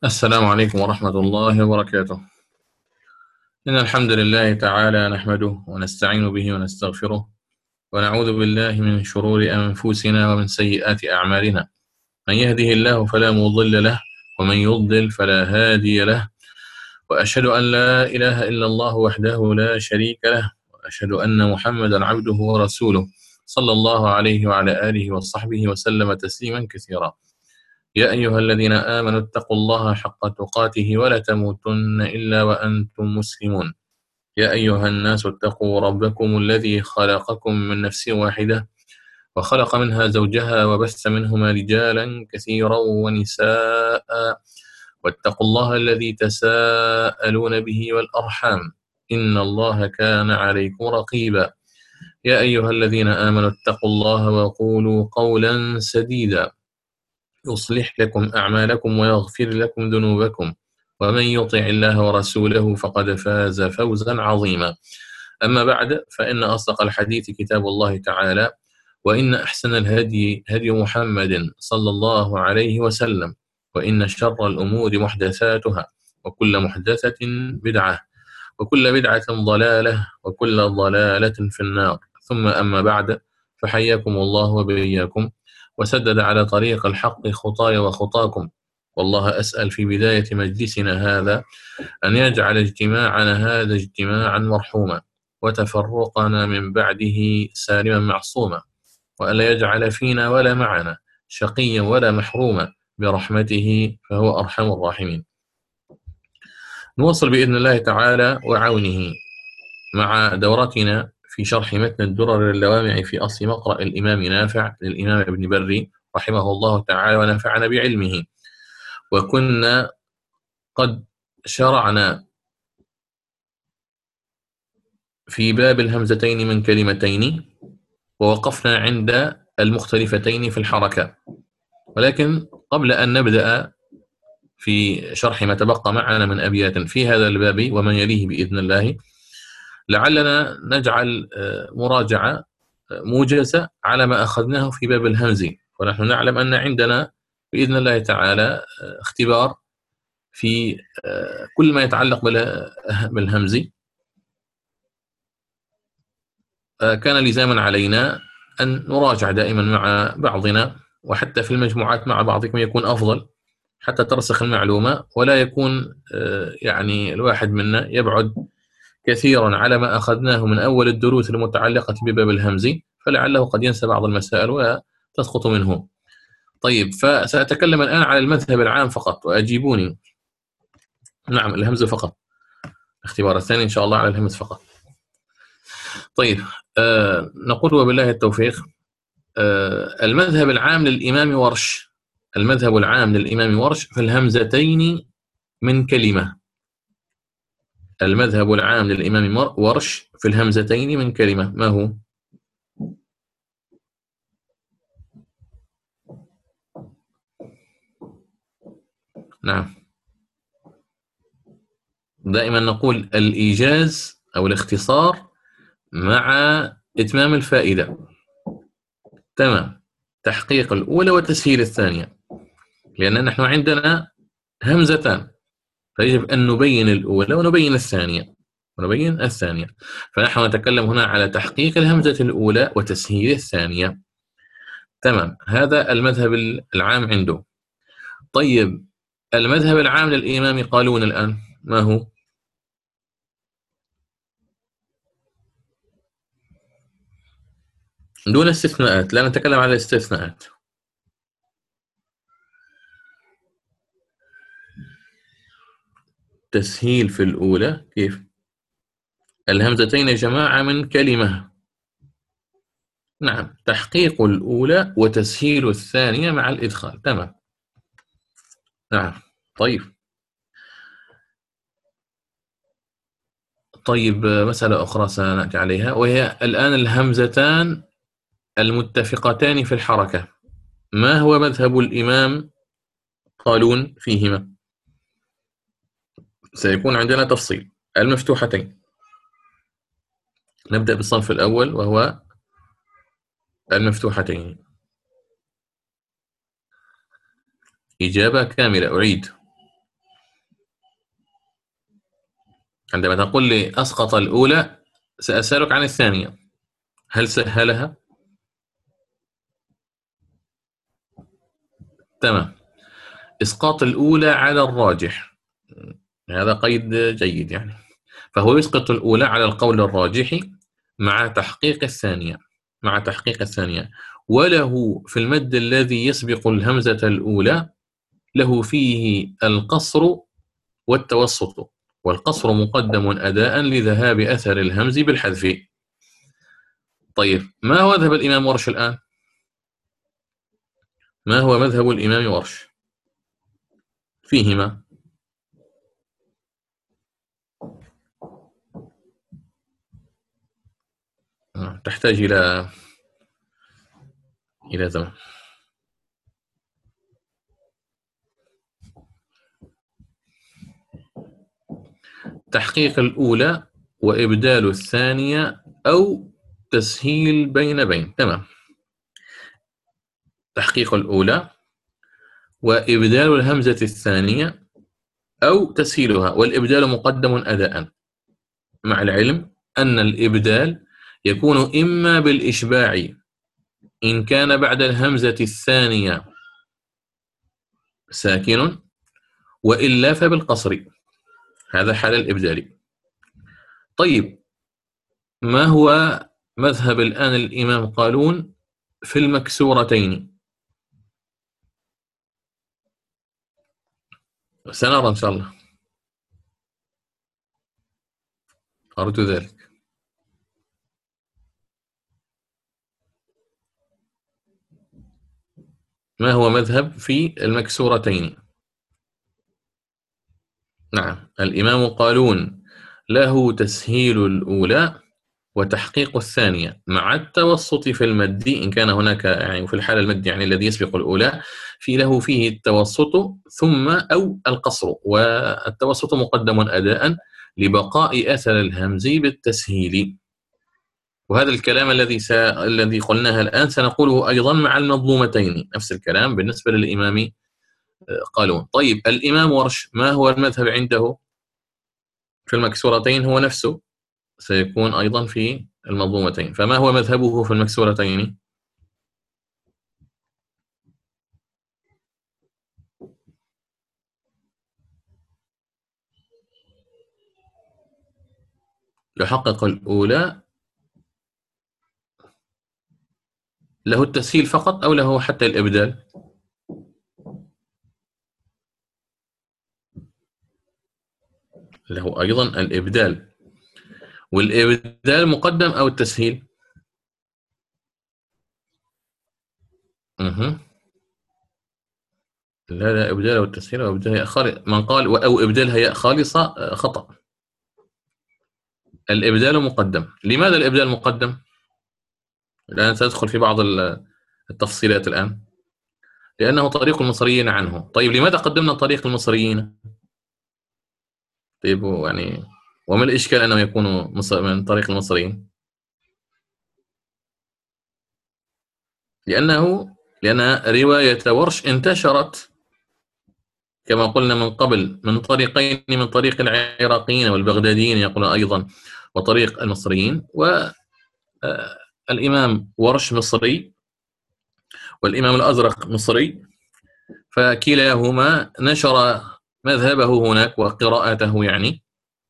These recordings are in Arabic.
السلام عليكم ورحمة الله وبركاته. إن الحمد لله تعالى نحمده ونستعين به ونستغفره ونعوذ بالله من شرور أنفسنا ومن سيئات أعمالنا. من يهده الله فلا مضل له ومن يضلل فلا هادي له، وأشهد أن لا إله إلا الله وحده لا شريك له، وأشهد أن محمدا عبده ورسوله صلى الله عليه وعلى آله وصحبه وسلم تسليما كثيرا. يا أيها الذين آمنوا اتقوا الله حق تقاته ولا تموتن إلا وأنتم مسلمون. يا أيها الناس اتقوا ربكم الذي خلقكم من نفس واحدة وخلق منها زوجها وبث منهما رجالا كثيرا ونساء، واتقوا الله الذي تساءلون به والأرحام إن الله كان عليكم رقيبا. يا أيها الذين آمنوا اتقوا الله وقولوا قولا سديدا يصلح لكم أعمالكم ويغفر لكم ذنوبكم، ومن يطع الله ورسوله فقد فاز فوزا عظيما. أما بعد، فإن أصدق الحديث كتاب الله تعالى، وإن أحسن الهدي هدي محمد صلى الله عليه وسلم، وإن شر الأمور محدثاتها، وكل محدثة بدعة، وكل بدعة ضلالة، وكل ضلالة في النار. ثم أما بعد، فحياكم الله وبياكم وسدد على طريق الحق خطاي وخطاكم. والله أسأل في بداية مجلسنا هذا أن يجعل اجتماعنا هذا اجتماعا مرحوما، وتفرقنا من بعده سالما معصوما، وألا يجعل فينا ولا معنا شقيا ولا محروما برحمته فهو أرحم الراحمين. نواصل بإذن الله تعالى وعونه مع دورتنا في شرح متن الدرر اللوامع في أصل مقرأ الإمام نافع للإمام ابن بري رحمه الله تعالى ونفعنا بعلمه. وكنا قد شرعنا في باب الهمزتين من كلمتين، ووقفنا عند المختلفتين في الحركة. ولكن قبل أن نبدأ في شرح ما تبقى معنا من أبيات في هذا الباب ومن يليه بإذن الله، لعلنا نجعل مراجعة موجزة على ما أخذناه في باب الهمز. ونحن نعلم أن عندنا بإذن الله تعالى اختبار في كل ما يتعلق بالهمز. كان لزاما علينا أن نراجع دائما مع بعضنا، وحتى في المجموعات مع بعضكم يكون أفضل حتى ترسخ المعلومة، ولا يكون يعني الواحد منا يبعد كثيرا على ما أخذناه من أول الدروس المتعلقة بباب الهمز، فلعله قد ينسى بعض المسائل وتسقط منه. طيب، فسأتكلم الآن على المذهب العام فقط وأجيبوني. نعم، الهمز فقط. الاختبار الثاني إن شاء الله على الهمز فقط. طيب، نقول وبالله التوفيق. المذهب العام للإمام ورش، المذهب العام للإمام ورش في الهمزتين من كلمة. المذهب العام للإمام ورش في الهمزتين من كلمة ما هو؟ نعم، دائما نقول الإيجاز أو الاختصار مع إتمام الفائدة. تمام، تحقيق الأولى وتسهيل الثانية، لأن نحن عندنا همزتان، فيجب أن نبين الأولى ونبين الثانية. فنحن نتكلم هنا على تحقيق الهمزة الأولى وتسهيل الثانية. تمام، هذا المذهب العام عنده. طيب، المذهب العام للإمام قالون الآن ما هو؟ دون استثناءات، لا نتكلم على الاستثناءات. تسهيل في الأولى كيف؟ الهمزتين يا جماعة من كلمة. نعم، تحقيق الأولى وتسهيل الثانية مع الإدخال. تمام. نعم. طيب، مسألة أخرى سنأتي عليها، وهي الآن الهمزتان المتفقتان في الحركة، ما هو مذهب الإمام قالون فيهما؟ سيكون عندنا تفصيل. المفتوحتين، نبدأ بالصنف الأول وهو المفتوحتين. إجابة كاملة، أعيد. عندما تقول لي أسقط الأولى سأسألك عن الثانية، هل سهلها؟ تمام. إسقاط الأولى على الراجح، هذا قيد جيد يعني. فهو يسقط الأولى على القول الراجح مع تحقيق الثانية، مع تحقيق الثانية. وله في المد الذي يسبق الهمزة الأولى له فيه القصر والتوسط، والقصر مقدم أداء لذهاب أثر الهمز بالحذف. طيب، ما هو مذهب الإمام ورش الآن؟ ما هو مذهب الإمام ورش فيهما؟ تحتاج إلى زمن. تحقيق الأولى وإبدال الثانية أو تسهيل بين بين. تمام. تحقيق الأولى وإبدال الهمزة الثانية أو تسهيلها، والإبدال مقدم أداء، مع العلم أن الإبدال يكون إما بالإشباع إن كان بعد الهمزة الثانية ساكن، وإلا فبالقصر، هذا حال الإبدال. طيب، ما هو مذهب الآن الإمام قالون في المكسورتين؟ سنرى إن شاء الله، أرجو ذلك. ما هو مذهب في المكسورتين؟ نعم، الإمام قالون له تسهيل الأولى وتحقيق الثانية مع التوسط في المد إن كان هناك، يعني في الحالة المد يعني الذي يسبق الأولى له فيه التوسط ثم أو القصر، والتوسط مقدم أداء لبقاء أثر الهمز بالتسهيل. وهذا الكلام الذي قلناه الآن سنقوله أيضا مع المظلومتين، نفس الكلام بالنسبة للإمام قالون. طيب، الإمام ورش ما هو المذهب عنده في المكسورتين؟ هو نفسه سيكون أيضا في المظلومتين، فما هو مذهبه في المكسورتين؟ يحقق الأولى، له التسهيل فقط أو له حتى الإبدال؟ له أيضا الإبدال، والإبدال مقدم أو التسهيل؟ لا إبدال أو التسهيل، أو إبدال هي خالص. من قال أو إبدال هي خالصة خطأ. الإبدال مقدم. لماذا الإبدال مقدم؟ الآن سأدخل في بعض التفصيلات الآن. لأنه طريق المصريين عنه. طيب، لماذا قدمنا طريق المصريين؟ طيب، يعني وما الإشكال أنه يكونوا من طريق المصريين؟ لأن رواية ورش انتشرت كما قلنا من قبل من طريقين، من طريق العراقيين والبغداديين يقولون أيضا، وطريق المصريين. والإمام ورش مصري والإمام الأزرق مصري، فكلاهما نشر مذهبه هناك وقراءته يعني.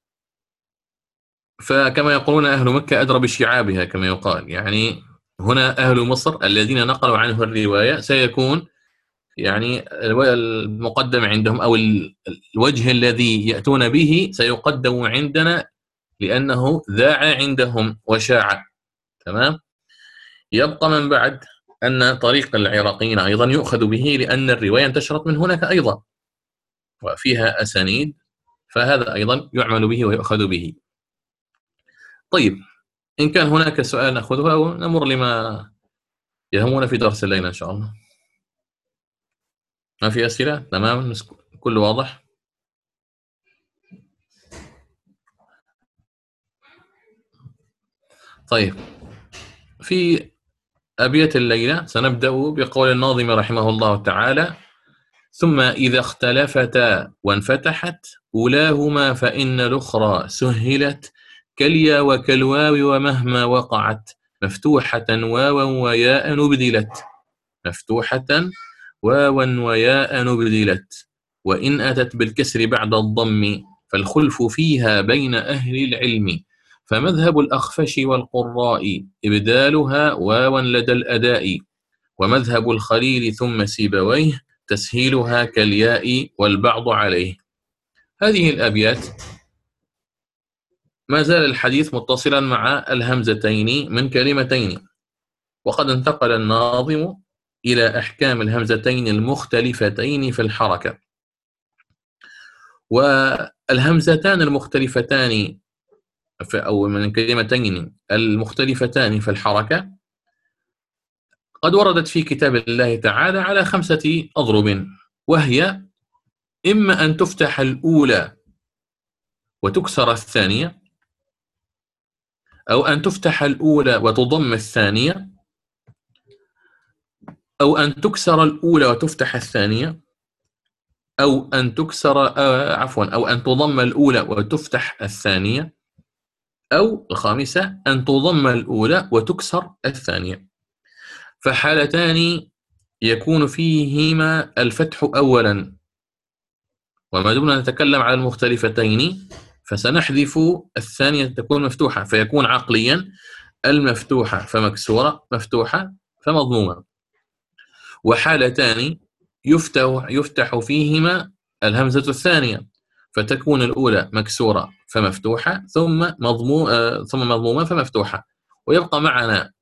فكما يقولون أهل مكة أدرى بشعابها كما يقال، يعني هنا أهل مصر الذين نقلوا عنه الرواية سيكون يعني المقدم عندهم، أو الوجه الذي يأتون به سيقدم عندنا لأنه ذاع عندهم وشاع. تمام. يبقى من بعد أن طريق العراقيين أيضا يؤخذ به لأن الرواية انتشرت من هناك أيضا وفيها أسانيد، فهذا أيضا يعمل به ويؤخذ به. طيب، إن كان هناك سؤال نأخذه أو نمر لما يهمنا في درس الليلة إن شاء الله. ما في أسئلة؟ تمام، كله واضح. طيب، في أبيات الليلة سنبدأ بقول الناظم رحمه الله تعالى: ثم إذا اختلفتا وانفتحت أولاهما فإن الأخرى سهلت كاليا وكالواو ومهما وقعت مفتوحة واوا وياء نبدلت مفتوحة واوا وياء نبدلت وإن أتت بالكسر بعد الضم فالخلف فيها بين أهل العلم فمذهب الأخفش والقراء إبدالها واوا لدى الأداء ومذهب الخليل ثم سيبويه تسهيلها كالياء والبعض عليه. هذه الأبيات ما زال الحديث متصلا مع الهمزتين من كلمتين، وقد انتقل الناظم إلى أحكام الهمزتين المختلفتين في الحركة. والهمزتان المختلفتان أو من كلمتين المختلفتان في الحركة قد وردت في كتاب الله تعالى على 5 أضرب، وهي إما أن تفتح الأولى وتكسر الثانية، أو أن تفتح الأولى وتضم الثانية، أو أن تكسر الأولى وتفتح الثانية، أو أن تكسر أو أن تضم الأولى وتفتح الثانية، أو الخامسة أن تضم الأولى وتكسر الثانية. فحالتان يكون فيهما الفتح أولا، وما دمنا نتكلم على المختلفتين فسنحذف الثانية تكون مفتوحة، فيكون عقليا المفتوحة فمكسورة، مفتوحة فمضمومة. وحالتان يفتح فيهما الهمزة الثانية، فتكون الأولى مكسورة فمفتوحة ثم مضمومة فمفتوحة. ويبقى معنا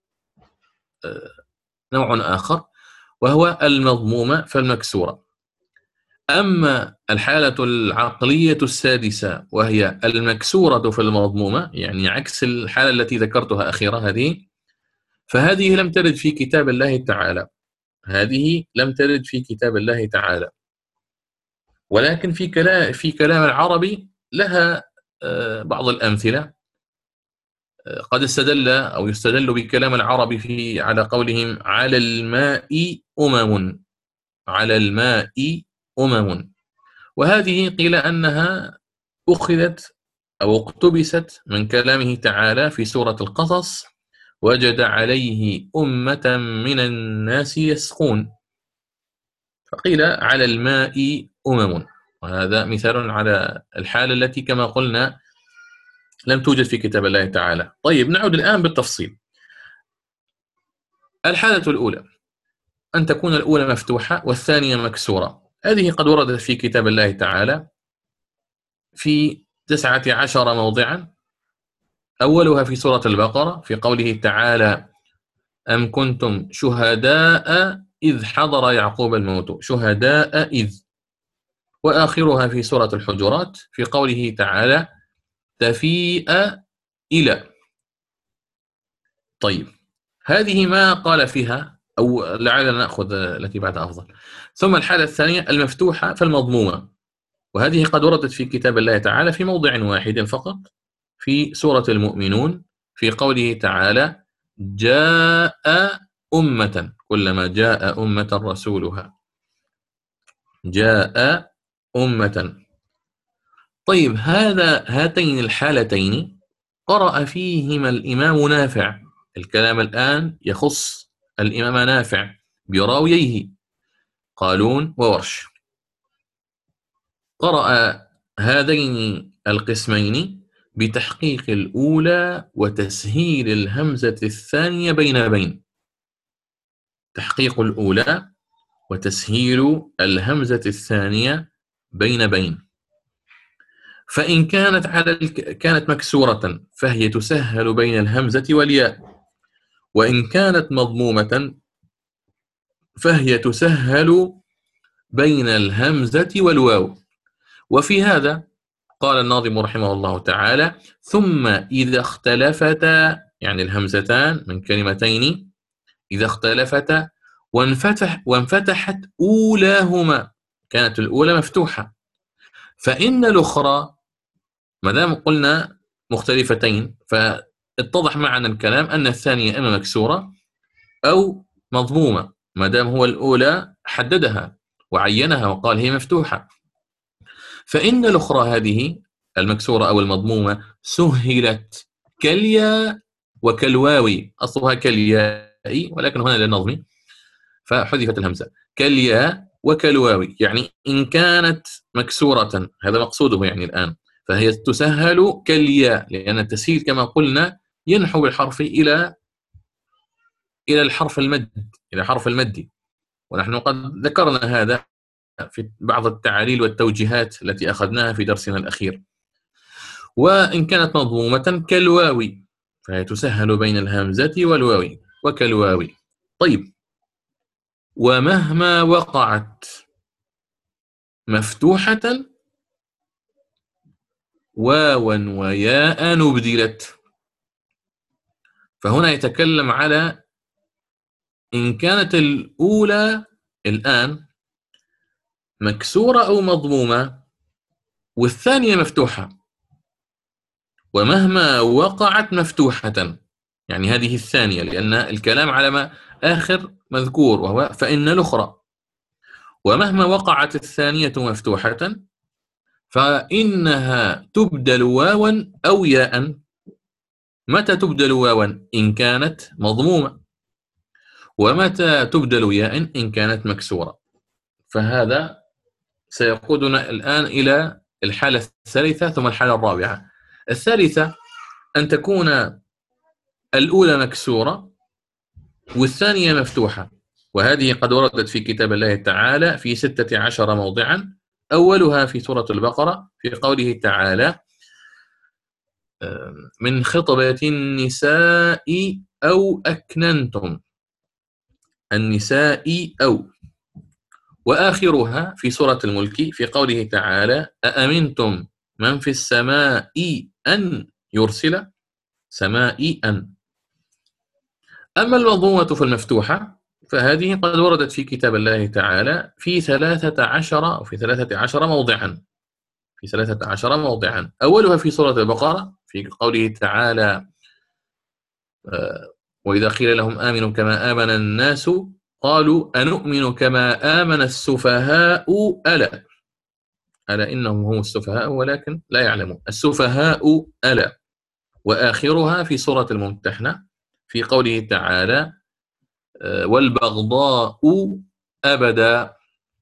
نوع آخر وهو المضمومة فالمكسورة. أما الحالة العقلية السادسة وهي المكسورة في المضمومة، يعني عكس الحالة التي ذكرتها أخيرا فهذه لم ترد في كتاب الله تعالى، هذه لم ترد في كتاب الله تعالى، ولكن في كلام العربي لها بعض الأمثلة. قد استدل أو يستدل بكلام العربي على قولهم على الماء أمم، على الماء أمم، وهذه قيل أنها أخذت أو اقتبست من كلامه تعالى في سورة القصص وجد عليه أمة من الناس يسقون، فقيل على الماء أمم، وهذا مثال على الحالة التي كما قلنا لم توجد في كتاب الله تعالى. طيب نعود الآن بالتفصيل. الحالة الأولى أن تكون الأولى مفتوحة والثانية مكسورة، هذه قد وردت في كتاب الله تعالى في 19 موضعا، أولها في سورة البقرة في قوله تعالى أم كنتم شهداء إذ حضر يعقوب الموت، شهداء إذ، وآخرها في سورة الحجرات في قوله تعالى تفيء إلى. طيب هذه ما قال فيها، أو لعلنا نأخذ التي بعد أفضل. ثم الحالة الثانية المفتوحة فالمضمومة، وهذه قد وردت في كتاب الله تعالى في موضع واحد فقط في سورة المؤمنون في قوله تعالى جاء أمة، كلما جاء أمة رسولها، جاء أمة. طيب هاتين الحالتين قرأ فيهما الإمام نافع، الكلام الآن يخص الإمام نافع براوييه قالون وورش، قرأ هذين القسمين بتحقيق الأولى وتسهيل الهمزة الثانية بين، تحقيق الأولى وتسهيل الهمزة الثانية بين. فإن كانت مكسورة فهي تسهل بين الهمزة والياء، وإن كانت مضمومة فهي تسهل بين الهمزة والواو. وفي هذا قال الناظم رحمه الله تعالى ثم إذا اختلفتا، يعني الهمزتان من كلمتين إذا اختلفتا وانفتحت أولاهما، كانت الأولى مفتوحة، فإن الأخرى ما دام قلنا مختلفتين فاتضح معنا الكلام أن الثانية إما مكسورة أو مضمومة، ما دام هو الأولى حددها وعينها وقال هي مفتوحة. فإن الأخرى هذه المكسورة أو المضمومة سهلت كالياء وكالواو، أصلها كالياء ولكن هنا للنظم فحذفت الهمزة، كالياء وكالواو، يعني إن كانت مكسورة، هذا مقصوده يعني الآن، فهي تسهل كالياء، لأن التسهيل كما قلنا ينحو بالحرف إلى الحرف المد، إلى حرف المد، ونحن قد ذكرنا هذا في بعض التعاليل والتوجيهات التي أخذناها في درسنا الأخير. وإن كانت مضمومة كالواو، فهي تسهل بين الهمزة والواو، وكالواو. طيب، ومهما وقعت مفتوحة واوا وياء نبدلت. فهنا يتكلم على إن كانت الأولى الآن مكسورة أو مضمومة والثانية مفتوحة، ومهما وقعت مفتوحة، يعني هذه الثانية، لأن الكلام على ما آخر مذكور وهو فإن الأخرى. ومهما وقعت الثانية مفتوحة فإنها تبدل واوا أو ياء. متى تبدل واوا؟ إن كانت مضمومة. ومتى تبدل ياء؟ إن كانت مكسورة. فهذا سيقودنا الآن إلى الحالة الثالثة ثم الحالة الرابعة. الثالثة أن تكون الأولى مكسورة والثانية مفتوحة، وهذه قد وردت في كتاب الله تعالى في 16 موضعا. أولها في سورة البقرة في قوله تعالى: من خطبة النساء أو أكننتم، النساء أو. وآخرها في سورة الملك في قوله تعالى: أأمنتم من في السماء أن يرسل، سماء أن. أما المضمومة فالمفتوحة فهذه قد وردت في كتاب الله تعالى في 13 أو في 13 موضعا، في 13 موضعا. أولها في سورة البقرة في قوله تعالى: وإذا قيل لهم آمنوا كما آمن الناس قالوا أنؤمن كما آمن السفهاء ألا إنهم هم السفهاء ولكن لا يعلمون، السفهاء ألا. وآخرها في سورة الممتحنة في قوله تعالى: والبغضاء أبدا.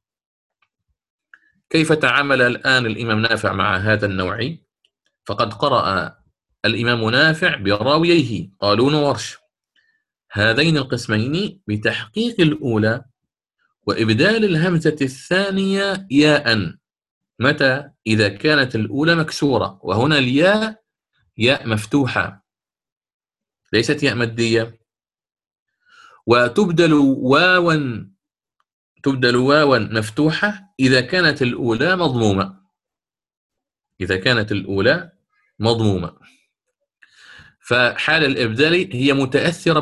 كيف تعامل الآن الإمام نافع مع هذا النوع؟ فقد قرأ الإمام نافع براوييه قالون وورش هذين القسمين بتحقيق الأولى وإبدال الهمزة الثانية ياء. متى؟ إذا كانت الأولى مكسورة، وهنا الياء ياء مفتوحة ليست ياء مادية. وتبدل واوا مفتوحة إذا كانت الأولى مضمومة، إذا كانت الأولى مضمومة. فحال الإبدال هي متأثرة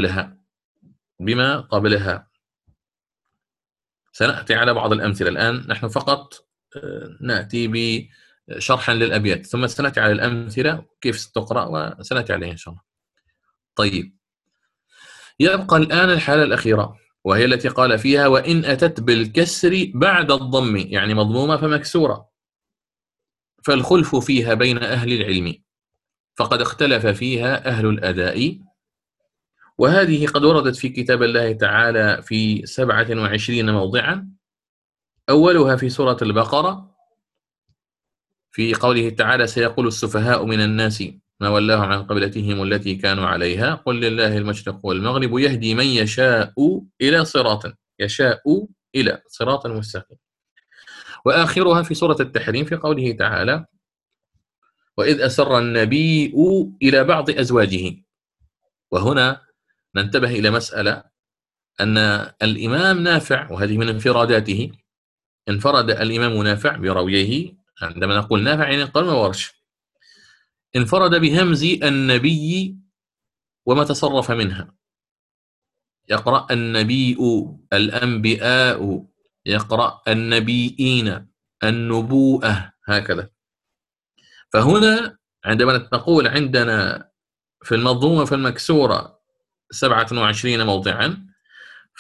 بما قبلها. سنأتي على بعض الأمثلة الآن، نحن فقط نأتي بشرحا للأبيات، ثم سنأتي على الأمثلة كيف ستقرأ وسنأتي عليها إن شاء الله. طيب، يبقى الآن الحالة الأخيرة وهي التي قال فيها: وإن أتت بالكسر بعد الضم، يعني مضمومة فمكسورة، فالخلف فيها بين أهل العلم، فقد اختلف فيها أهل الأداء. وهذه قد وردت في كتاب الله تعالى في 27 موضعا. أولها في سورة البقرة في قوله تعالى: سيقول السفهاء من الناس ما ولاهم عن قبلتهم التي كانوا عليها قل لله المشرق والمغرب يهدي من يشاء إلى صراط مستقيم. وآخرها في سورة التحريم في قوله تعالى: وإذ أسر النبي إلى بعض أزواجه. وهنا ننتبه إلى مسألة، أن الإمام نافع، وهذه من انفراداته، انفرد الإمام نافع برويه. عندما نقول نافع يعني قالون وورش، انفرد بهمز النبي وما تصرف منها. يقرأ النبي، الأنبياء، يقرأ النبيين، النبوءة، هكذا. فهنا عندما نقول عندنا في المضمومة فالمكسورة 27 موضعا،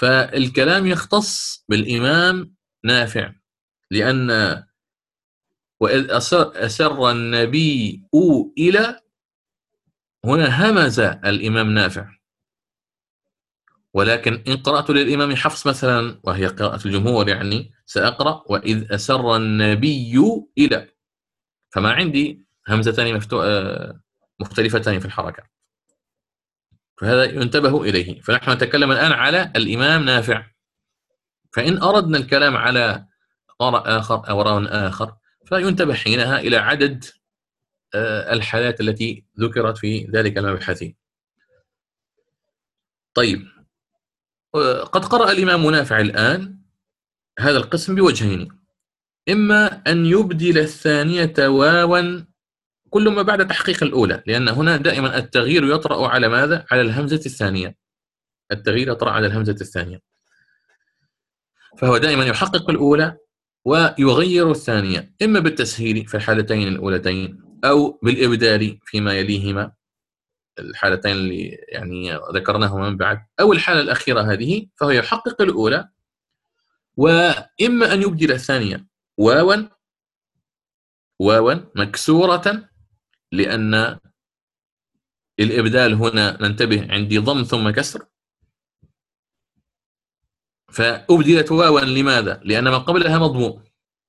فالكلام يختص بالإمام نافع، لأن وإذ أسر النبي إلى، هنا همز الإمام نافع. ولكن إن قرأت للإمام حفص مثلا، وهي قراءة الجمهور، يعني سأقرأ وإذ أسر النبي إلى، فما عندي همزتان مختلفتان في الحركة، فهذا ينتبه إليه. فنحن نتكلم الآن على الإمام نافع. فإن أردنا الكلام على قارئ آخر أو راو آخر فينتبه حينها إلى عدد الحالات التي ذكرت في ذلك المبحث. طيب، قد قرأ الإمام نافع الآن هذا القسم بوجهين: إما أن يبدل الثانية واوا كل ما بعد تحقيق الأولى، لأن هنا دائما التغيير يطرأ على ماذا؟ على الهمزة الثانية. التغيير يطرأ على الهمزة الثانية، فهو دائما يحقق الأولى ويغير الثانية، إما بالتسهيل في الحالتين الأولتين أو بالإبدال فيما يليهما، الحالتين اللي يعني ذكرناهما من بعد، أو الحالة الأخيرة هذه، فهو يحقق الأولى، وإما أن يبدل الثانية واوا مكسورة، لأن الإبدال هنا ننتبه عندي ضم ثم كسر، فأبدلت واوا لماذا؟ لأن ما قبلها مضموم،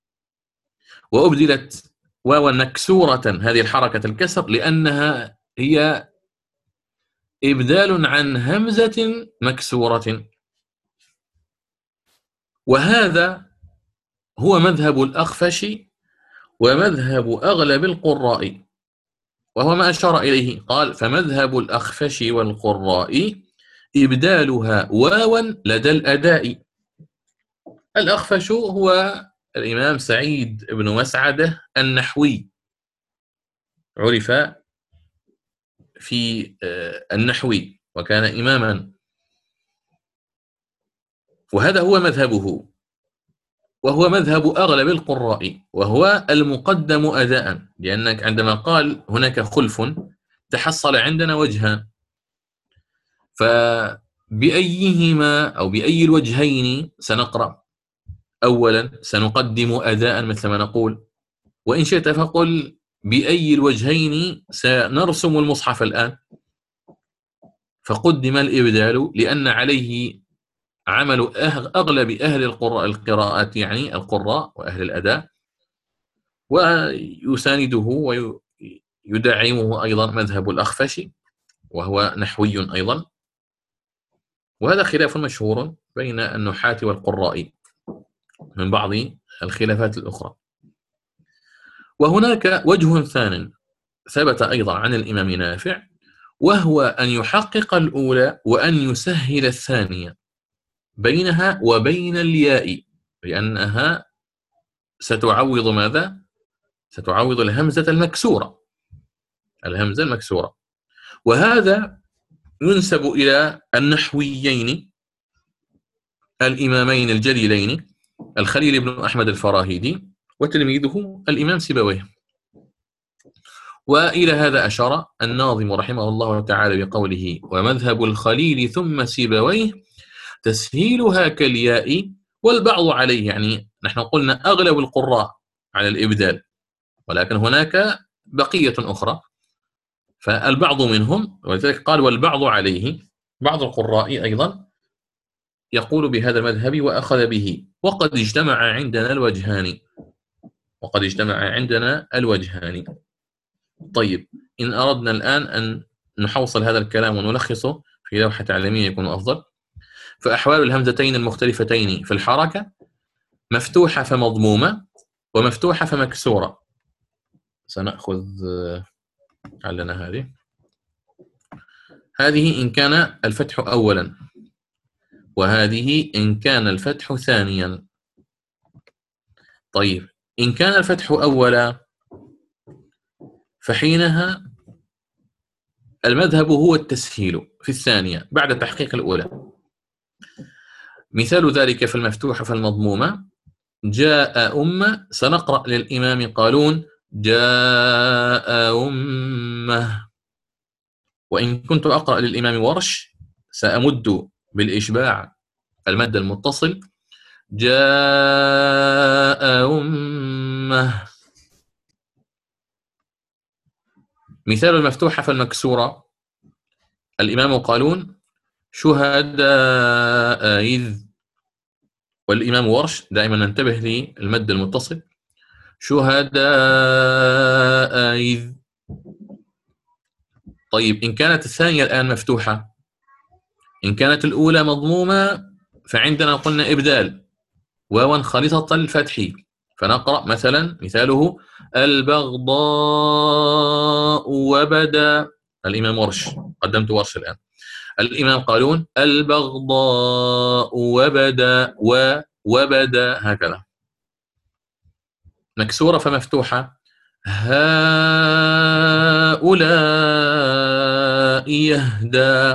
وأبدلت واوا مكسورة، هذه الحركة الكسر، لأنها هي إبدال عن همزة مكسورة. وهذا هو مذهب الأخفش ومذهب أغلب القراء، وهو ما أشار إليه، قال: فمذهب الأخفش والقراء إبدالها واوا لدى الأداء. الأخفش هو الإمام سعيد بن مسعدة النحوي، عرف في النحوي وكان إماما، وهذا هو مذهبه، وهو مذهب أغلب القراء، وهو المقدم أداء، لأنك عندما قال هناك خلف تحصل عندنا وجهان، فبأيهما أو بأي الوجهين سنقرأ؟ أولا سنقدم أداء مثل ما نقول، وإن شئت فقل بأي الوجهين سنرسم المصحف الآن. فقدم الإبدال لأن عليه عمل أغلب أهل القراءات، يعني القراء وأهل الأداء، ويسانده ويدعمه أيضا مذهب الأخفش وهو نحوي أيضا، وهذا خلاف مشهور بين النحاة والقراء من بعض الخلافات الأخرى. وهناك وجه ثان ثبت أيضا عن الإمام نافع، وهو أن يحقق الأولى وأن يسهل الثانية بينها وبين الياء، لأنها ستعوض ماذا؟ ستعوض الهمزة المكسورة، الهمزة المكسورة. وهذا ينسب إلى النحويين الإمامين الجليلين الخليل بن أحمد الفراهيدي وتلميذه الإمام سيبويه. وإلى هذا أشار الناظم رحمه الله تعالى بقوله: ومذهب الخليل ثم سيبويه تسهيلها كالياء والبعض عليه. يعني نحن قلنا أغلب القراء على الإبدال، ولكن هناك بقية أخرى، فالبعض منهم، ولذلك قال والبعض عليه، بعض القراء أيضا يقول بهذا المذهب وأخذ به. وقد اجتمع عندنا الوجهان، وقد اجتمع عندنا الوجهان. طيب، إن أردنا الآن أن نحوصل هذا الكلام ونلخصه في لوحة تعليمية يكون أفضل. فأحوال الهمزتين المختلفتين في الحركة: مفتوحة فمضمومة، ومفتوحة فمكسورة. سنأخذ علنا هذه إن كان الفتح أولا، وهذه إن كان الفتح ثانيا. طيب، إن كان الفتح أولا فحينها المذهب هو التسهيل في الثانية بعد تحقيق الأولى. مثال ذلك في المفتوحة فالمضمومة: جاء سنقرأ للإمام قالون: جاء أمه. وإن كنت أقرأ للإمام ورش سأمد بالإشباع المد المتصل: جاء أمه. مثال المفتوحة فالمكسورة: الإمام قالون شهداء إذ، والإمام ورش دائما ننتبه للمد المتصل شهداء إذ. طيب إن كانت الثانية الآن مفتوحة، إن كانت الأولى مضمومة فعندنا قلنا إبدال واوا خالصة الفتح، فنقرأ مثلا مثاله: البغضاء وبدا. الإمام ورش، قدمت ورش الآن. الإمام قالون البغضاء وبدا وبدا، هكذا. مكسورة فمفتوحة: هؤلاء يهدى.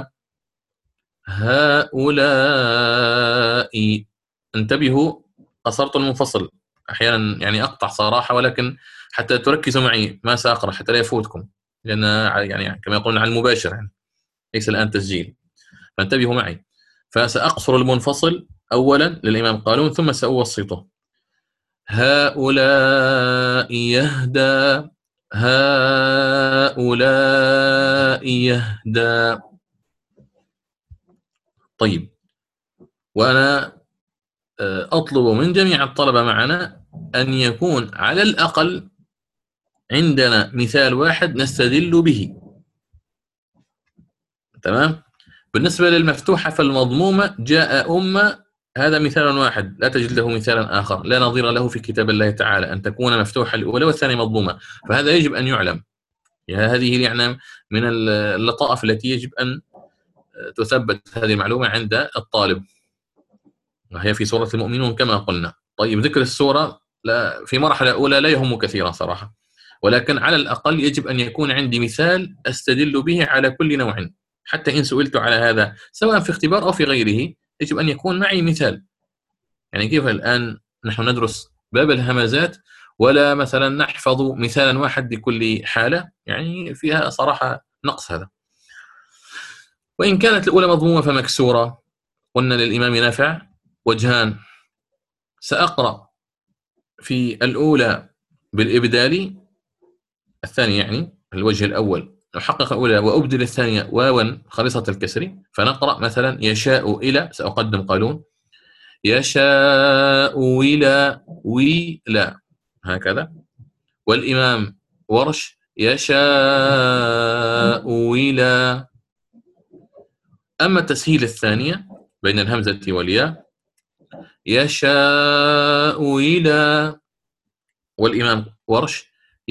هؤلاء، انتبهوا، قصرت المنفصل أحيانا، يعني أقطع صراحة، ولكن حتى تركزوا معي ما سأقرأ حتى لا يفوتكم، لأن يعني كما يقولون على المباشر، يعني ليس الآن تسجيل، فانتبهوا معي. فسأقصر المنفصل أولا للإمام قالون ثم سأوسطه: هؤلاء يهدى، هؤلاء يهدى. طيب، وأنا أطلب من جميع الطلبة معنا أن يكون على الأقل عندنا مثال واحد نستدل به. تمام؟ بالنسبة للمفتوحة فالمضمومة جاء هذا مثال واحد، لا تجد له مثالا آخر، لا نظير له في كتاب الله تعالى، أن تكون مفتوحة الأولى والثانية مضمومة، فهذا يجب أن يعلم. هذه يعني من اللطائف التي يجب أن تثبت هذه المعلومة عند الطالب، وهي في سورة المؤمنون كما قلنا. طيب، ذكر السورة لا في مرحلة أولى لا يهم كثيرا صراحة، ولكن على الأقل يجب أن يكون عندي مثال أستدل به على كل نوع، حتى إن سئلت على هذا سواء في اختبار أو في غيره يجب أن يكون معي مثال. يعني كيف الآن نحن ندرس باب الهمزات ولا مثلا نحفظ مثالا واحد لكل حالة؟ يعني فيها صراحة نقص هذا. وإن كانت الأولى مضمومة فمكسورة، قلنا للإمام نافع وجهان: سأقرأ في الأولى بالإبدال، الثاني يعني الوجه الأول نحقق الأولى وأبدل الثانية واوا خالصة الكسر، فنقرأ مثلا: يشاء إلى، سأقدم قالون يشاء ولا هكذا. والإمام ورش يشاء ولا. أما التسهيل الثانية بين الهمزة والياء: يشاء ولا، والإمام ورش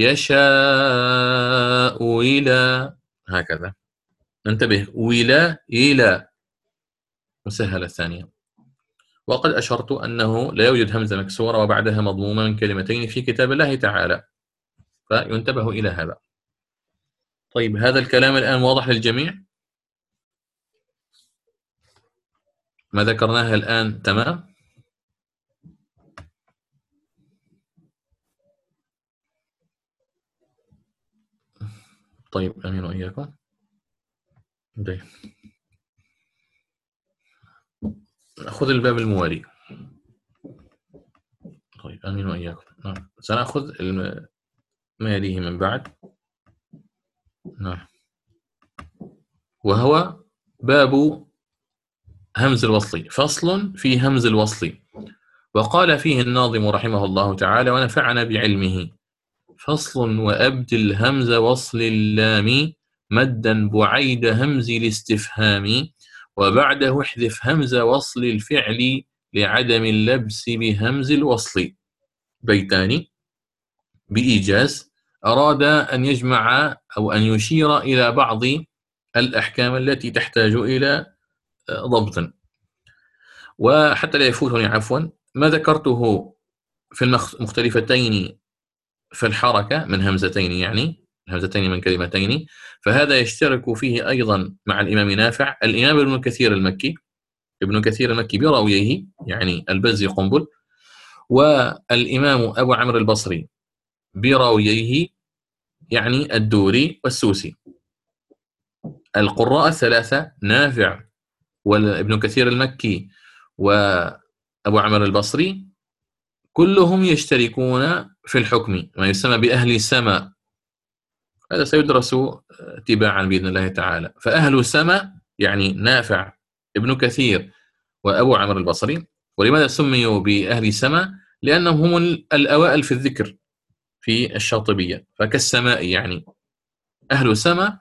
يشاء ولا، هكذا. انتبه، ولا إلى مسهلة الثانية. وقد أشرت أنه لا يوجد همزة مكسورة وبعدها مضمومة من كلمتين في كتاب الله تعالى، فينتبه إلى هذا. طيب، هذا الكلام الآن واضح للجميع؟ ما ذكرناه الآن تمام؟ طيب، آمين وإياكم. طيب، خذ الباب الموالي. طيب، آمين وإياكم. نعم، سنأخذ ما يليه من بعد. نعم، وهو باب همز الوصل، فصل في همز الوصل. وقال فيه الناظم رحمه الله تعالى ونفعنا بعلمه: فصل وأبدل همز وصل اللام مدا بعيد همز الاستفهام، وبعده احذف همز وصل الفعل لعدم اللبس بهمز الوصل. بيتان بإيجاز أراد أن يجمع أو أن يشير إلى بعض الأحكام التي تحتاج إلى ضبط. وحتى لا يفوتني عفوا ما ذكرته في المختلفتين في الحركة من همزتين، يعني همزتين من كلمتين، فهذا يشترك فيه أيضا مع الإمام نافع، الإمام ابن كثير المكي، ابن كثير المكي براويه يعني البزي قنبل، والإمام أبو عمرو البصري براويه يعني الدوري والسوسي. القراء الثلاثة نافع وابن كثير المكي وأبو عمرو البصري كلهم يشتركون في الحكم، ما يسمى بأهل السماء، هذا سيدرس تباعا بإذن الله تعالى. فأهل سما يعني نافع ابن كثير وأبو عمرو البصري. ولماذا سميوا بأهل سما؟ لأنهم هم الأوائل في الذكر في الشاطبية، فكالسماء يعني. أهل سما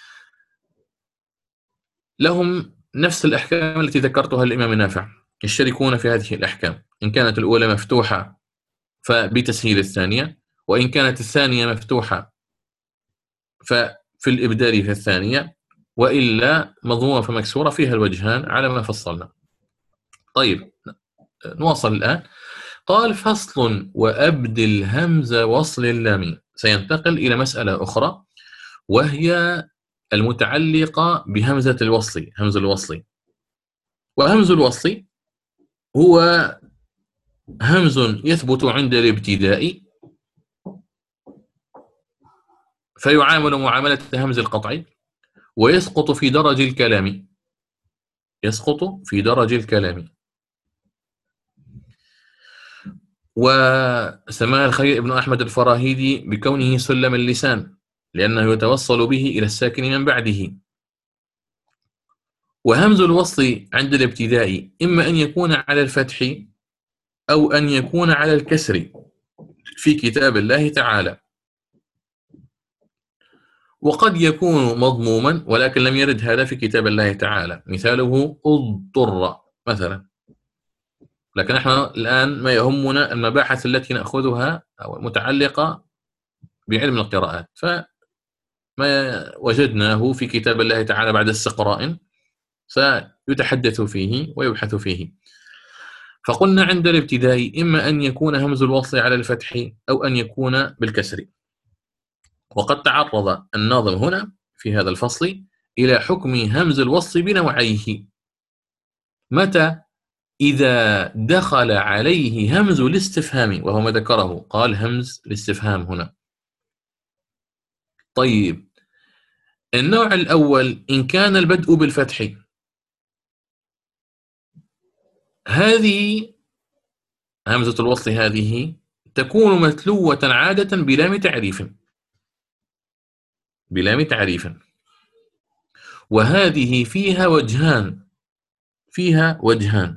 لهم نفس الأحكام التي ذكرتها الإمام نافع، يشتركون في هذه الأحكام. إن كانت الأولى مفتوحة فبتسهيل الثانية، وإن كانت الثانية مفتوحة ففي الإبدال في الثانية، وإلا مضمومة فمكسورة، فيها الوجهان على ما فصلنا. طيب نواصل الآن. قال: فصل وأبدل همز وصل اللام. سينتقل إلى مسألة أخرى وهي المتعلقة بهمزة الوصل، همز الوصل. وهمز الوصل هو همز يثبت عند الابتداء فيعامل معاملة همز القطع، ويسقط في درج الكلام، يسقط في درج الكلام. وسماه الخليل ابن أحمد الفراهيدي بكونه سلم اللسان، لأنه يتوصل به إلى الساكن من بعده. وهمز الوصل عند الابتداء إما أن يكون على الفتح أو أن يكون على الكسر في كتاب الله تعالى، وقد يكون مضموما ولكن لم يرد هذا في كتاب الله تعالى. مثاله اضطر مثلا. لكن احنا الآن ما يهمنا المباحث التي نأخذها أو المتعلقة بعلم القراءات، فما وجدناه في كتاب الله تعالى بعد استقراء سيتحدث فيه ويبحث فيه. فقلنا عند الابتداء إما أن يكون همز الوصل على الفتح أو أن يكون بالكسر. وقد تعرض الناظم هنا في هذا الفصل إلى حكم همز الوصل بنوعيه. متى؟ إذا دخل عليه همز الاستفهام، وهو ما ذكره، قال همز الاستفهام هنا. طيب النوع الأول إن كان البدء بالفتح، هذه همزة الوصل هذه تكون متلوة عادة بلام تعريف، بلام تعريف. وهذه فيها وجهان، فيها وجهان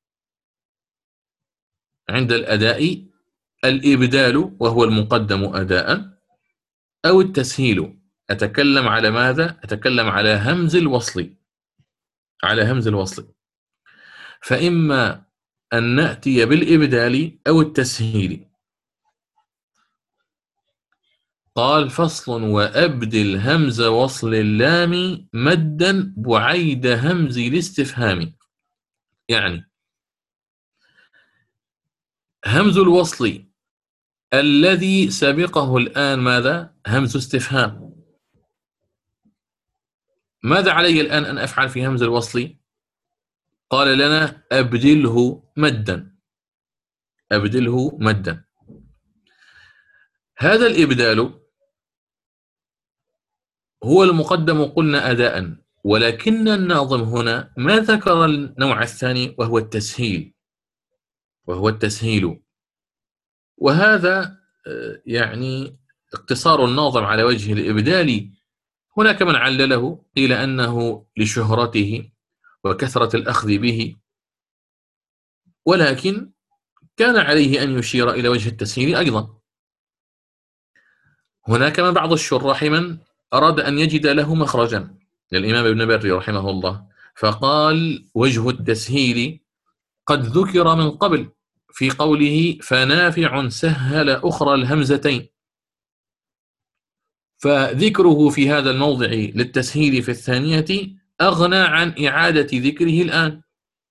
عند الأداء: الإبدال وهو المقدم أداء، أو التسهيل. أتكلم على ماذا؟ أتكلم على همز الوصل، على همز الوصل. فإما أن نأتي بالإبدال أو التسهيل. قال: فصل وأبدل همز وصل اللام مدا بعيد همز الاستفهام. يعني همز الوصل الذي سبقه الآن ماذا؟ همز استفهام. ماذا علي الآن أن أفعل في همز الوصل؟ قال لنا: أبدله مدا، أبدله مدا. هذا الإبدال هو المقدم قلنا أداء، ولكن الناظم هنا ما ذكر النوع الثاني وهو التسهيل، وهو التسهيل. وهذا يعني اقتصار الناظم على وجه الإبدال. هناك من علله، قيل أنه لشهرته وكثرة الأخذ به، ولكن كان عليه أن يشير إلى وجه التسهيل أيضا. هناك من بعض الشراح من أراد أن يجد له مخرجا للإمام ابن بري رحمه الله، فقال: وجه التسهيل قد ذكر من قبل في قوله: فنافع سهل أخرى الهمزتين. فذكره في هذا الموضع للتسهيل في الثانية أغنى عن إعادة ذكره الآن.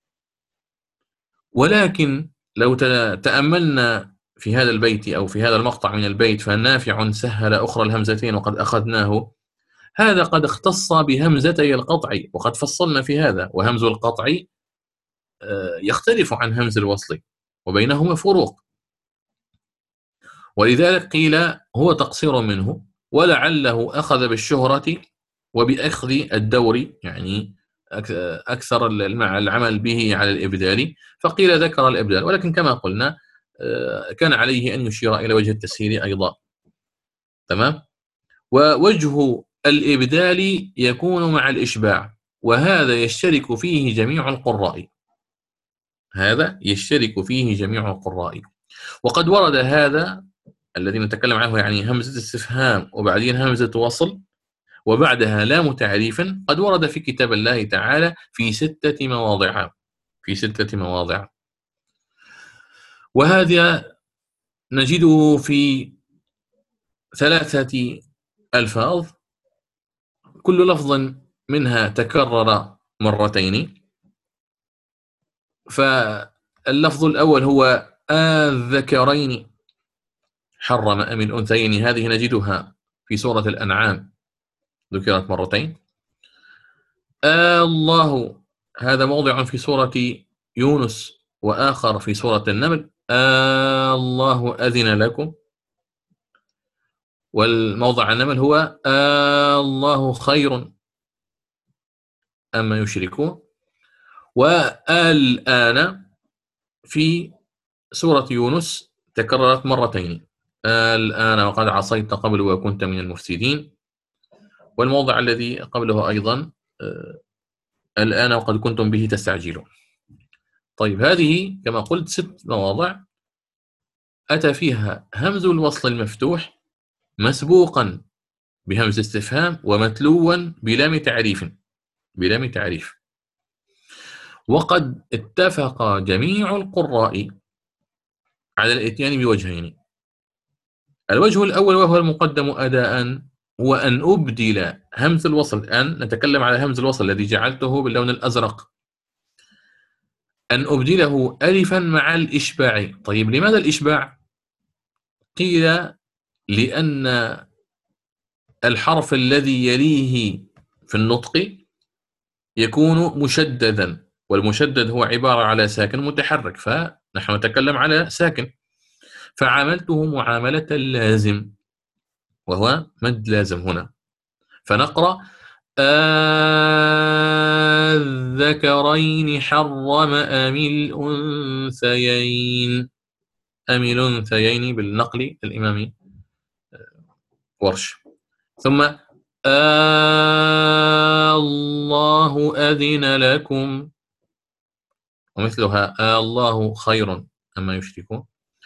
ولكن لو تأملنا في هذا البيت أو في هذا المقطع من البيت: فنافع سهل أخرى الهمزتين وقد أخذناه، هذا قد اختص بهمزتي القطع، وقد فصلنا في هذا. وهمز القطع يختلف عن همز الوصل وبينهما فروق، ولذلك قيل هو تقصير منه، ولعله أخذ بالشهرة وبأخذ الدور، يعني أكثر العمل به على الإبدال، فقيل ذكر الإبدال. ولكن كما قلنا كان عليه أن يشير إلى وجه التسهيل أيضا. تمام؟ ووجه الإبدال يكون مع الإشباع، وهذا يشترك فيه جميع القراء. هذا يشترك فيه جميع القراء. وقد ورد هذا الذي نتكلم عنه، يعني همزة استفهام وبعدين همزة وصل وبعدها لام تعريف، قد ورد في كتاب الله تعالى في 6 مواضع، في 6 مواضع. وهذا نجده في 3 ألفاظ، كل لفظ منها تكرر مرتين. فاللفظ الأول هو الذكرين حرم أم الأنثيين، هذه نجدها في سورة الأنعام ذكرت مرتين. الله، هذا موضع في سورة يونس وآخر في سورة النمل. الله أذن لكم. والموضع النمل هو الله خير أما يشركون. والآن في سورة يونس تكررت مرتين، الآن وقد عصيت قبل وكنت من المفسدين. والموضع الذي قبله أيضا الآن وقد كنتم به تستعجلون. طيب، هذه كما قلت 6 مواضع أتى فيها همز الوصل المفتوح مسبوقا بهمز استفهام ومتلوا بلام تعريف، بلام تعريف. وقد اتفق جميع القراء على الاتيان بوجهين. الوجه الأول وهو المقدم أداء هو أن أبدل همز الوصل. الآن نتكلم على همز الوصل الذي جعلته باللون الأزرق، أن أبدله ألفا مع الإشباع. طيب، لماذا الإشباع؟ قيل لأن الحرف الذي يليه في النطق يكون مشددا، والمشدد هو عبارة على ساكن متحرك، فنحن نتكلم على ساكن، فعاملته معاملة اللازم وهو مد لازم هنا. فنقرأ الذكرين حرم أم الأنثيين، أم الأنثيين بالنقل الإمامي ورش. ثم الله أذن لكم، ومثلها الله خير أما يشركون.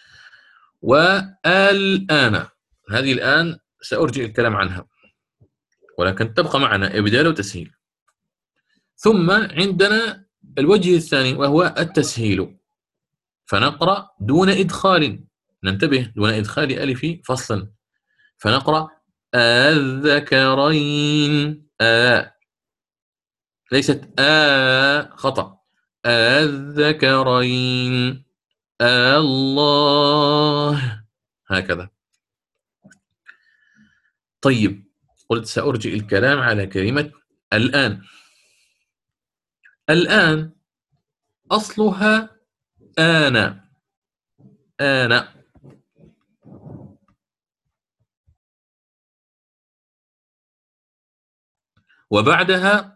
والآن، هذه الآن سأرجع الكلام عنها، ولكن تبقى معنا إبدال وتسهيل. ثم عندنا الوجه الثاني وهو التسهيل، فنقرأ دون إدخال، ننتبه، دون إدخال ألف فصلا، فنقرأ الذكرين ليست خطأ، الذكرين الله، هكذا. طيب، قلت سأرجئ الكلام على كلمة الآن. الآن أصلها آن، آن، وبعدها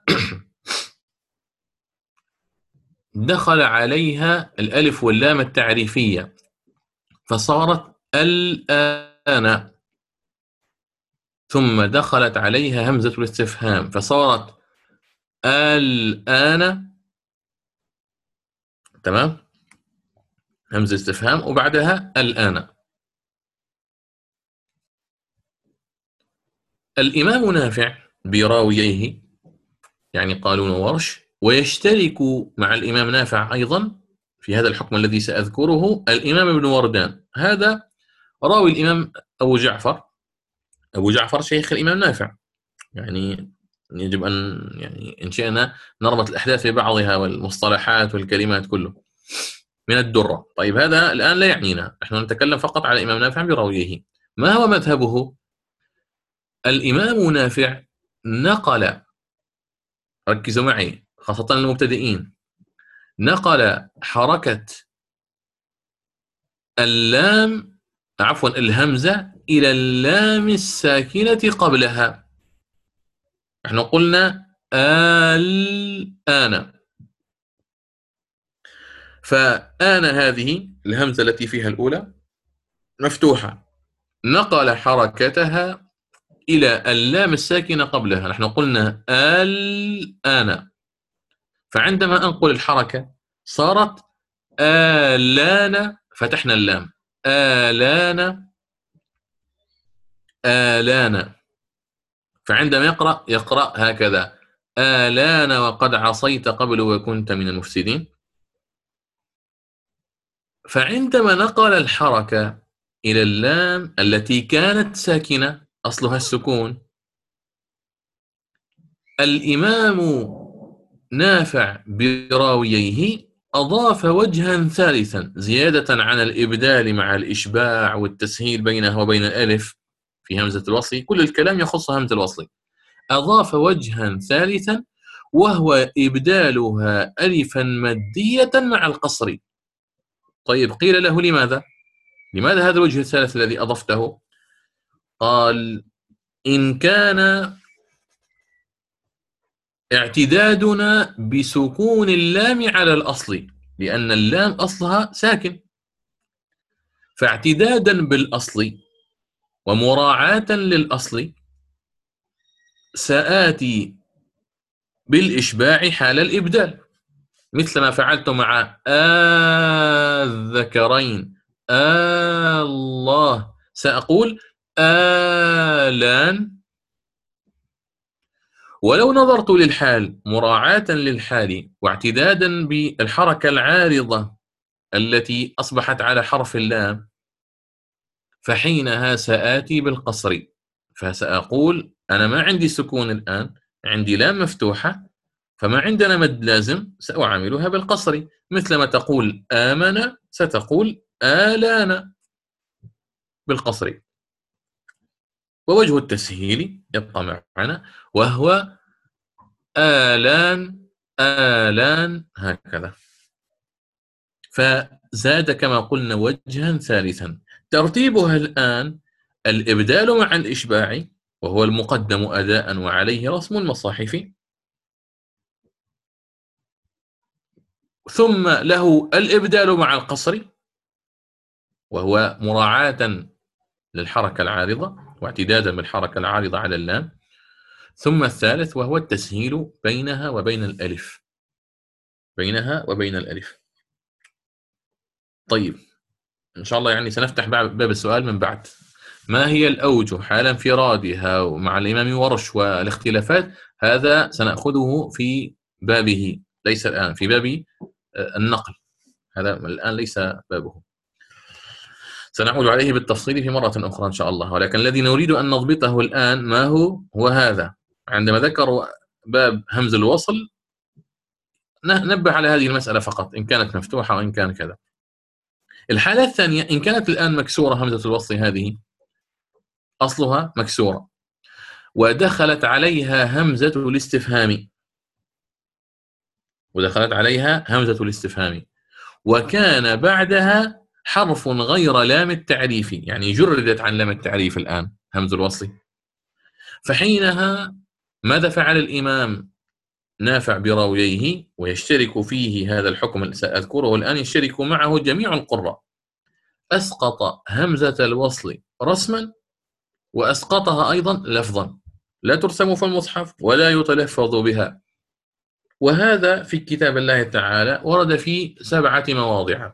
دخل عليها الألف واللام التعريفية فصارت الآن، ثم دخلت عليها همزة الاستفهام فصارت الآن، تمام، همزة استفهام وبعدها الآن. الإمام نافع براوييه، يعني قالون وورش، ويشترك مع الإمام نافع أيضا في هذا الحكم الذي سأذكره الإمام ابن وردان، هذا راوي الإمام أبو جعفر. أبو جعفر شيخ الإمام نافع، يعني يجب أن يعني إن شئنا نربط الأحداث ببعضها والمصطلحات والكلمات كله من الدرة. طيب، هذا الآن لا يعنينا، نحن نتكلم فقط على الإمام نافع براويه. ما هو مذهبه؟ الإمام نافع نقل، ركزوا معي خاصة المبتدئين، نقل حركة اللام، عفوا الهمزة، إلى اللام الساكنة قبلها. نحن قلنا الآن، فآن هذه الهمزة التي فيها الأولى مفتوحة، نقل حركتها إلى اللام الساكنة قبلها. نحن قلنا الآن، فعندما أنقل الحركة صارت آلان، فتحنا اللام، آلان آلان. فعندما يقرأ هكذا: آلان وقد عصيت قبل وكنت من المفسدين. فعندما نقل الحركة إلى اللام التي كانت ساكنة أصلها السكون، الإمام نافع براوييه أضاف وجها ثالثا زيادة عن الإبدال مع الإشباع والتسهيل بينه وبين الألف في همزة الوصل. كل الكلام يخص همزة الوصل. أضاف وجها ثالثا وهو إبدالها ألفا مادية مع القصر. طيب، قيل له لماذا هذا الوجه الثالث الذي أضفته؟ قال: إن كان اعتدادنا بسكون اللام على الأصل، لأن اللام أصلها ساكن، فاعتدادا بالأصل ومراعاة للأصل سآتي بالإشباع حال الإبدال، مثل ما فعلت مع الذكرين الله، سأقول آلان. ولو نظرت للحال مراعاة للحال واعتدادا بالحركة العارضة التي أصبحت على حرف اللام، فحينها سآتي بالقصر، فسأقول أنا ما عندي سكون الآن، عندي لام مفتوحة، فما عندنا مد لازم، سأعاملها بالقصر، مثل ما تقول آمن ستقول آلان بالقصر. ووجه التسهيل يبقى معنا، وهو آلان آلان هكذا. فزاد كما قلنا وجها ثالثا. ترتيبها الآن: الإبدال مع الإشباع وهو المقدم أداء وعليه رسم المصاحف، ثم له الإبدال مع القصر وهو مراعاة للحركة العارضة واعتدادا بالحركة العارضة على اللام، ثم الثالث وهو التسهيل بينها وبين الألف، طيب، إن شاء الله يعني سنفتح باب السؤال من بعد. ما هي الأوجه حال انفرادها مع الإمام ورش والاختلافات؟ هذا سنأخذه في بابه، ليس الآن، في باب النقل، هذا الآن ليس بابه، سنعود عليه بالتفصيل في مرة أخرى إن شاء الله. ولكن الذي نريد أن نضبطه الآن ما هو هذا. عندما ذكروا باب همز الوصل نبه على هذه المسألة فقط، إن كانت مفتوحة وإن كان كذا. الحالة الثانية: إن كانت الآن مكسورة همزة الوصل، هذه أصلها مكسورة ودخلت عليها همزة الاستفهام، وكان بعدها حرف غير لام التعريف، يعني جردت عن لام التعريف الآن همز الوصل، فحينها ماذا فعل الإمام نافع براوييه ويشترك فيه هذا الحكم سأذكره الآن، يشترك معه جميع القراء؟ أسقط همزة الوصل رسما وأسقطها أيضا لفظا، لا ترسم في المصحف ولا يتلفظ بها. وهذا في كتاب الله تعالى ورد في 7 مواضع،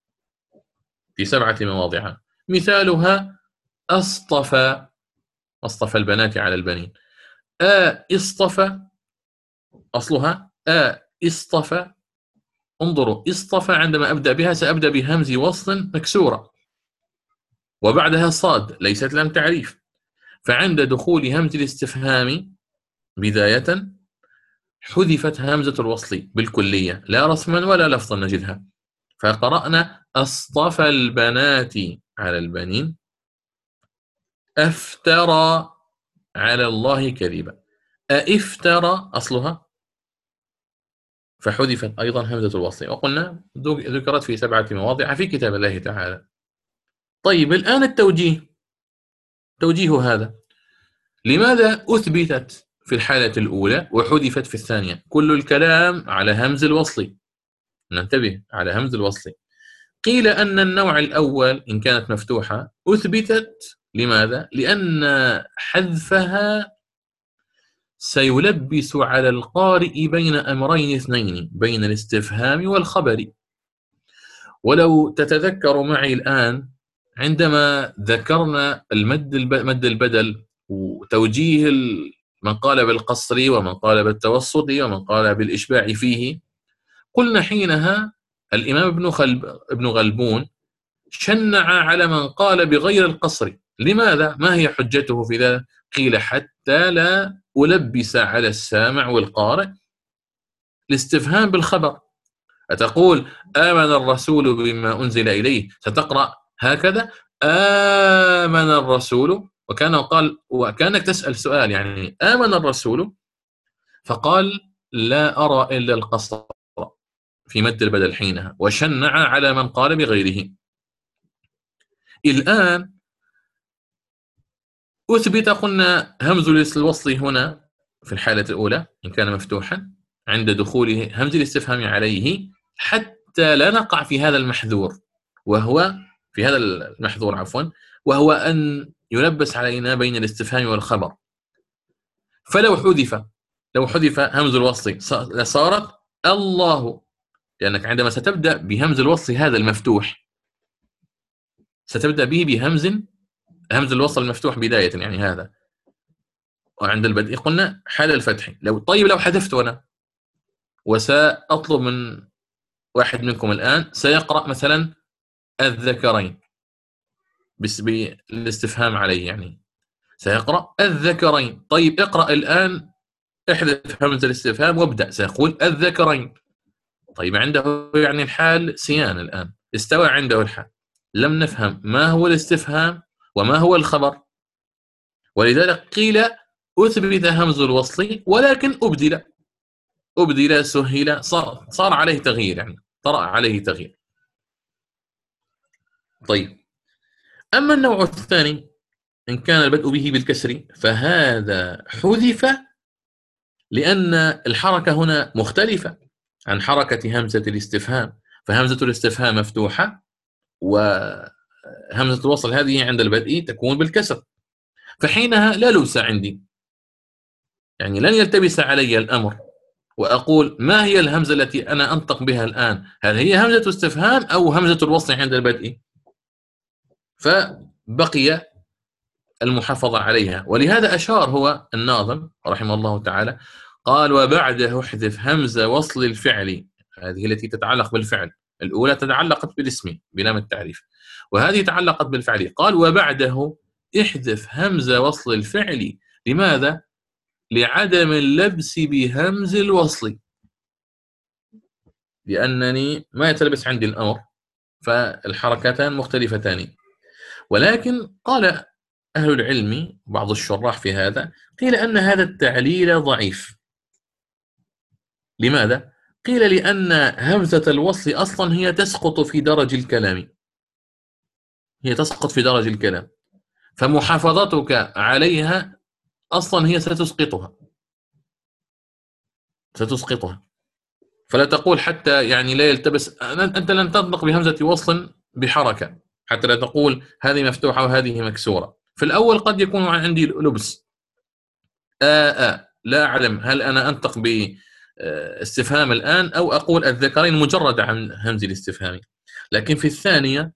مثالها أصطفى البنات على البنين. اصطفى أصلها اصطفى. انظروا، اصطفى عندما أبدأ بها سأبدأ بهمز وصل مكسورة وبعدها صاد ليست لام تعريف، فعند دخول همز الاستفهام بداية حذفت همزة الوصل بالكلية، لا رسما ولا لفظا نجدها، فقرأنا أصطفى البنات على البنين، أفترى على الله كذبا. أفترى أصلها، فحذفت أيضا همزة الوصل، وقلنا ذكرت في 7 مواضع في كتاب الله تعالى. طيب، الآن توجيه هذا: لماذا أثبتت في الحالة الأولى وحذفت في الثانية؟ كل الكلام على همز الوصل، ننتبه على همز الوصل. قيل أن النوع الأول إن كانت مفتوحة أثبتت لماذا؟ لأن حذفها سيلبس على القارئ بين أمرين اثنين، بين الاستفهام والخبر. ولو تتذكر معي الآن عندما ذكرنا مد البدل وتوجيه من قال بالقصر ومن قال بالتوسط ومن قال بالإشباع فيه، قلنا حينها الإمام ابن غلبون شنع على من قال بغير القصر. لماذا؟ ما هي حجته في ذلك؟ قيل حتى لا ألبس على السامع والقارئ الاستفهام بالخبر. أتقول آمن الرسول بما أنزل إليه، ستقرأ هكذا آمن الرسول، وكانك تسأل سؤال يعني آمن الرسول، فقال لا أرى إلا القصر في مد البدل حينها، وشنع على من قال بغيره. الآن أثبت، قلنا همز الوصل هنا في الحالة الأولى إن كان مفتوحا عند دخول همز الاستفهام عليه، حتى لا نقع في هذا المحذور، وهو أن يلبس علينا بين الاستفهام والخبر. فلو حذف همز الوصل لصارت الله، لأنك عندما ستبدأ بهمز الوصل هذا المفتوح ستبدأ به همز الوصل المفتوح بداية، يعني هذا، وعند البدء قلنا حال الفتح. لو حذفت أنا وسأطلب من واحد منكم الآن سيقرأ مثلا الذكرين بالاستفهام عليه، يعني سيقرأ الذكرين. طيب اقرأ الآن، احذف همزة الاستفهام وابدأ، سيقول الذكرين. طيب عنده يعني الحال سيان، الآن استوى عنده الحال، لم نفهم ما هو الاستفهام وما هو الخبر، ولذلك قيل أثبت همز الوصل ولكن أبدل سهل، صار عليه تغيير، يعني طرأ عليه تغيير. طيب أما النوع الثاني إن كان البدء به بالكسر فهذا حذف لأن الحركة هنا مختلفة عن حركة همزة الاستفهام، فهمزة الاستفهام مفتوحة وهمزة الوصل هذه عند البدء تكون بالكسر، فحينها لا لبس عندي، يعني لن يلتبس علي الأمر وأقول ما هي الهمزة التي أنا أنطق بها الآن، هل هي همزة استفهام أو همزة الوصل عند البدء؟ فبقي المحافظة عليها. ولهذا أشار هو الناظم رحمه الله تعالى، قال وبعده احذف همزة وصل الفعل، هذه التي تتعلق بالفعل، الأولى تعلقت بالاسم بلام التعريف، وهذه تعلقت بالفعل. قال وبعده احذف همزة وصل الفعل، لماذا؟ لعدم اللبس بهمز الوصل، لأنني ما يتلبس عندي الأمر، فالحركتان مختلفتان. ولكن قال أهل العلم بعض الشراح في هذا، قيل أن هذا التعليل ضعيف. لماذا؟ قيل لأن همزة الوصل أصلا هي تسقط في درج الكلام، فمحافظتك عليها أصلا هي ستسقطها. فلا تقول حتى يعني لا يلتبس، أنت لن تنطق بهمزة وصل بحركة حتى لا تقول هذه مفتوحة وهذه مكسورة. في الأول قد يكون عندي لبس، لا أعلم هل أنا أنطق باستفهام الآن أو أقول الذكرين مجرد عن همز الاستفهام. لكن في الثانية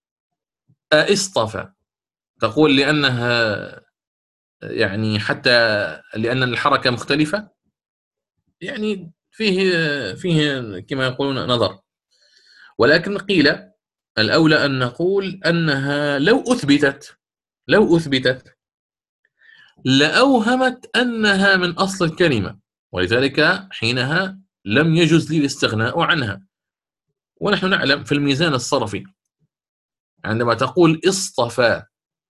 اصطفى تقول لأنها يعني حتى لأن الحركة مختلفة، يعني فيه كما يقولون نظر. ولكن قيل الأولى أن نقول أنها لو أثبتت لأوهمت أنها من أصل الكلمة، ولذلك حينها لم يجوز لي الاستغناء عنها. ونحن نعلم في الميزان الصرفي عندما تقول اصطفى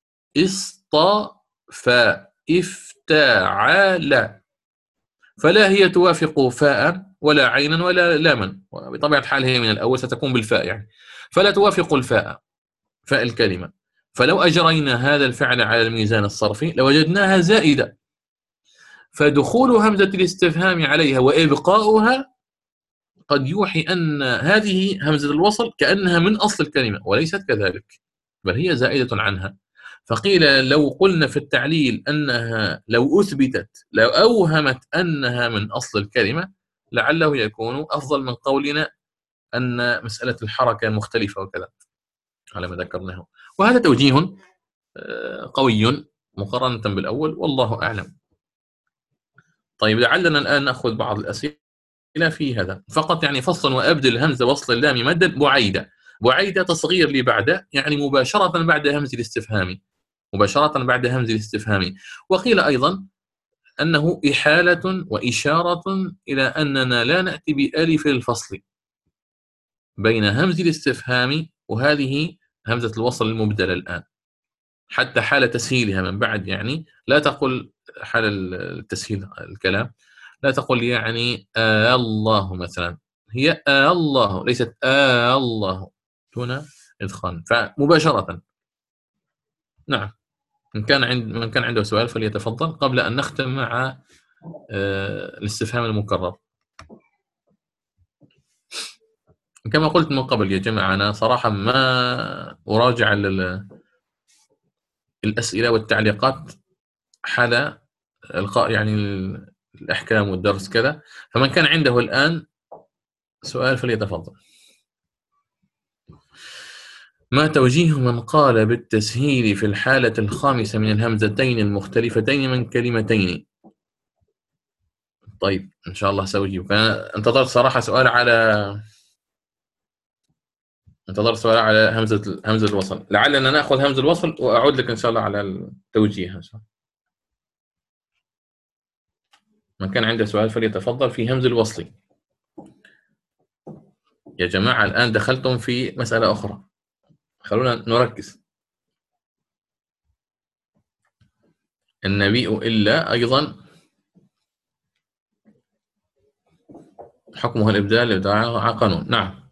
افتعل، فلا هي توافق فاء ولا عينا ولا لاما، بطبيعة الحال هي من الأول ستكون بالفاء يعني، فلا توافق فاء الكلمة. فلو أجرينا هذا الفعل على الميزان الصرفي لوجدناها زائدة، فدخول همزة الاستفهام عليها وإبقاؤها قد يوحي أن هذه همزة الوصل كأنها من أصل الكلمة، وليست كذلك، بل هي زائدة عنها. فقيل لو قلنا في التعليل أنها لو أثبتت لو أوهمت أنها من أصل الكلمة لعله يكون أفضل من قولنا أن مسألة الحركة مختلفة وكذا على ما ذكرناه. وهذا توجيه قوي مقارنة بالأول، والله أعلم. طيب لعلنا الآن نأخذ بعض الأسئلة في هذا فقط، يعني فصلا وأبدل همزة وصل اللام مدا بعيدة. بعيدة تصغير لي بعد، يعني مباشرة بعد همز الاستفهام، مباشرة بعد همز الاستفهام. وقيل أيضا أنه إحالة وإشارة إلى أننا لا نأتي بألف الفصل بين همز الاستفهام وهذه همزة الوصل المبدلة الآن، حتى حال تسهيلها من بعد. يعني لا تقل حال التسهيل الكلام، لا تقل يعني الله مثلا، هي الله ليست الله دون إدخال، فمباشرة. نعم. من كان عنده سؤال فليتفضل قبل أن نختم مع الاستفهام المكرر. كما قلت من قبل يا جماعة، أنا صراحة ما أراجع الأسئلة والتعليقات حال إلقاء يعني الأحكام والدرس كذا، فمن كان عنده الآن سؤال فليتفضل. ما توجيه من قال بالتسهيل في الحالة الخامسة من الهمزتين المختلفتين من كلمتين؟ طيب إن شاء الله سأجيب. أنا انتظرت صراحة سؤال على همزة الوصل، لعلنا نأخذ همزة الوصل وأعود لك إن شاء الله على التوجيه إن شاء الله. من كان عنده سؤال فليتفضل في همز الوصل. يا جماعة الآن دخلتم في مسألة أخرى، خلونا نركز. النبي إلا أيضا حكمها الإبدال قانون. نعم.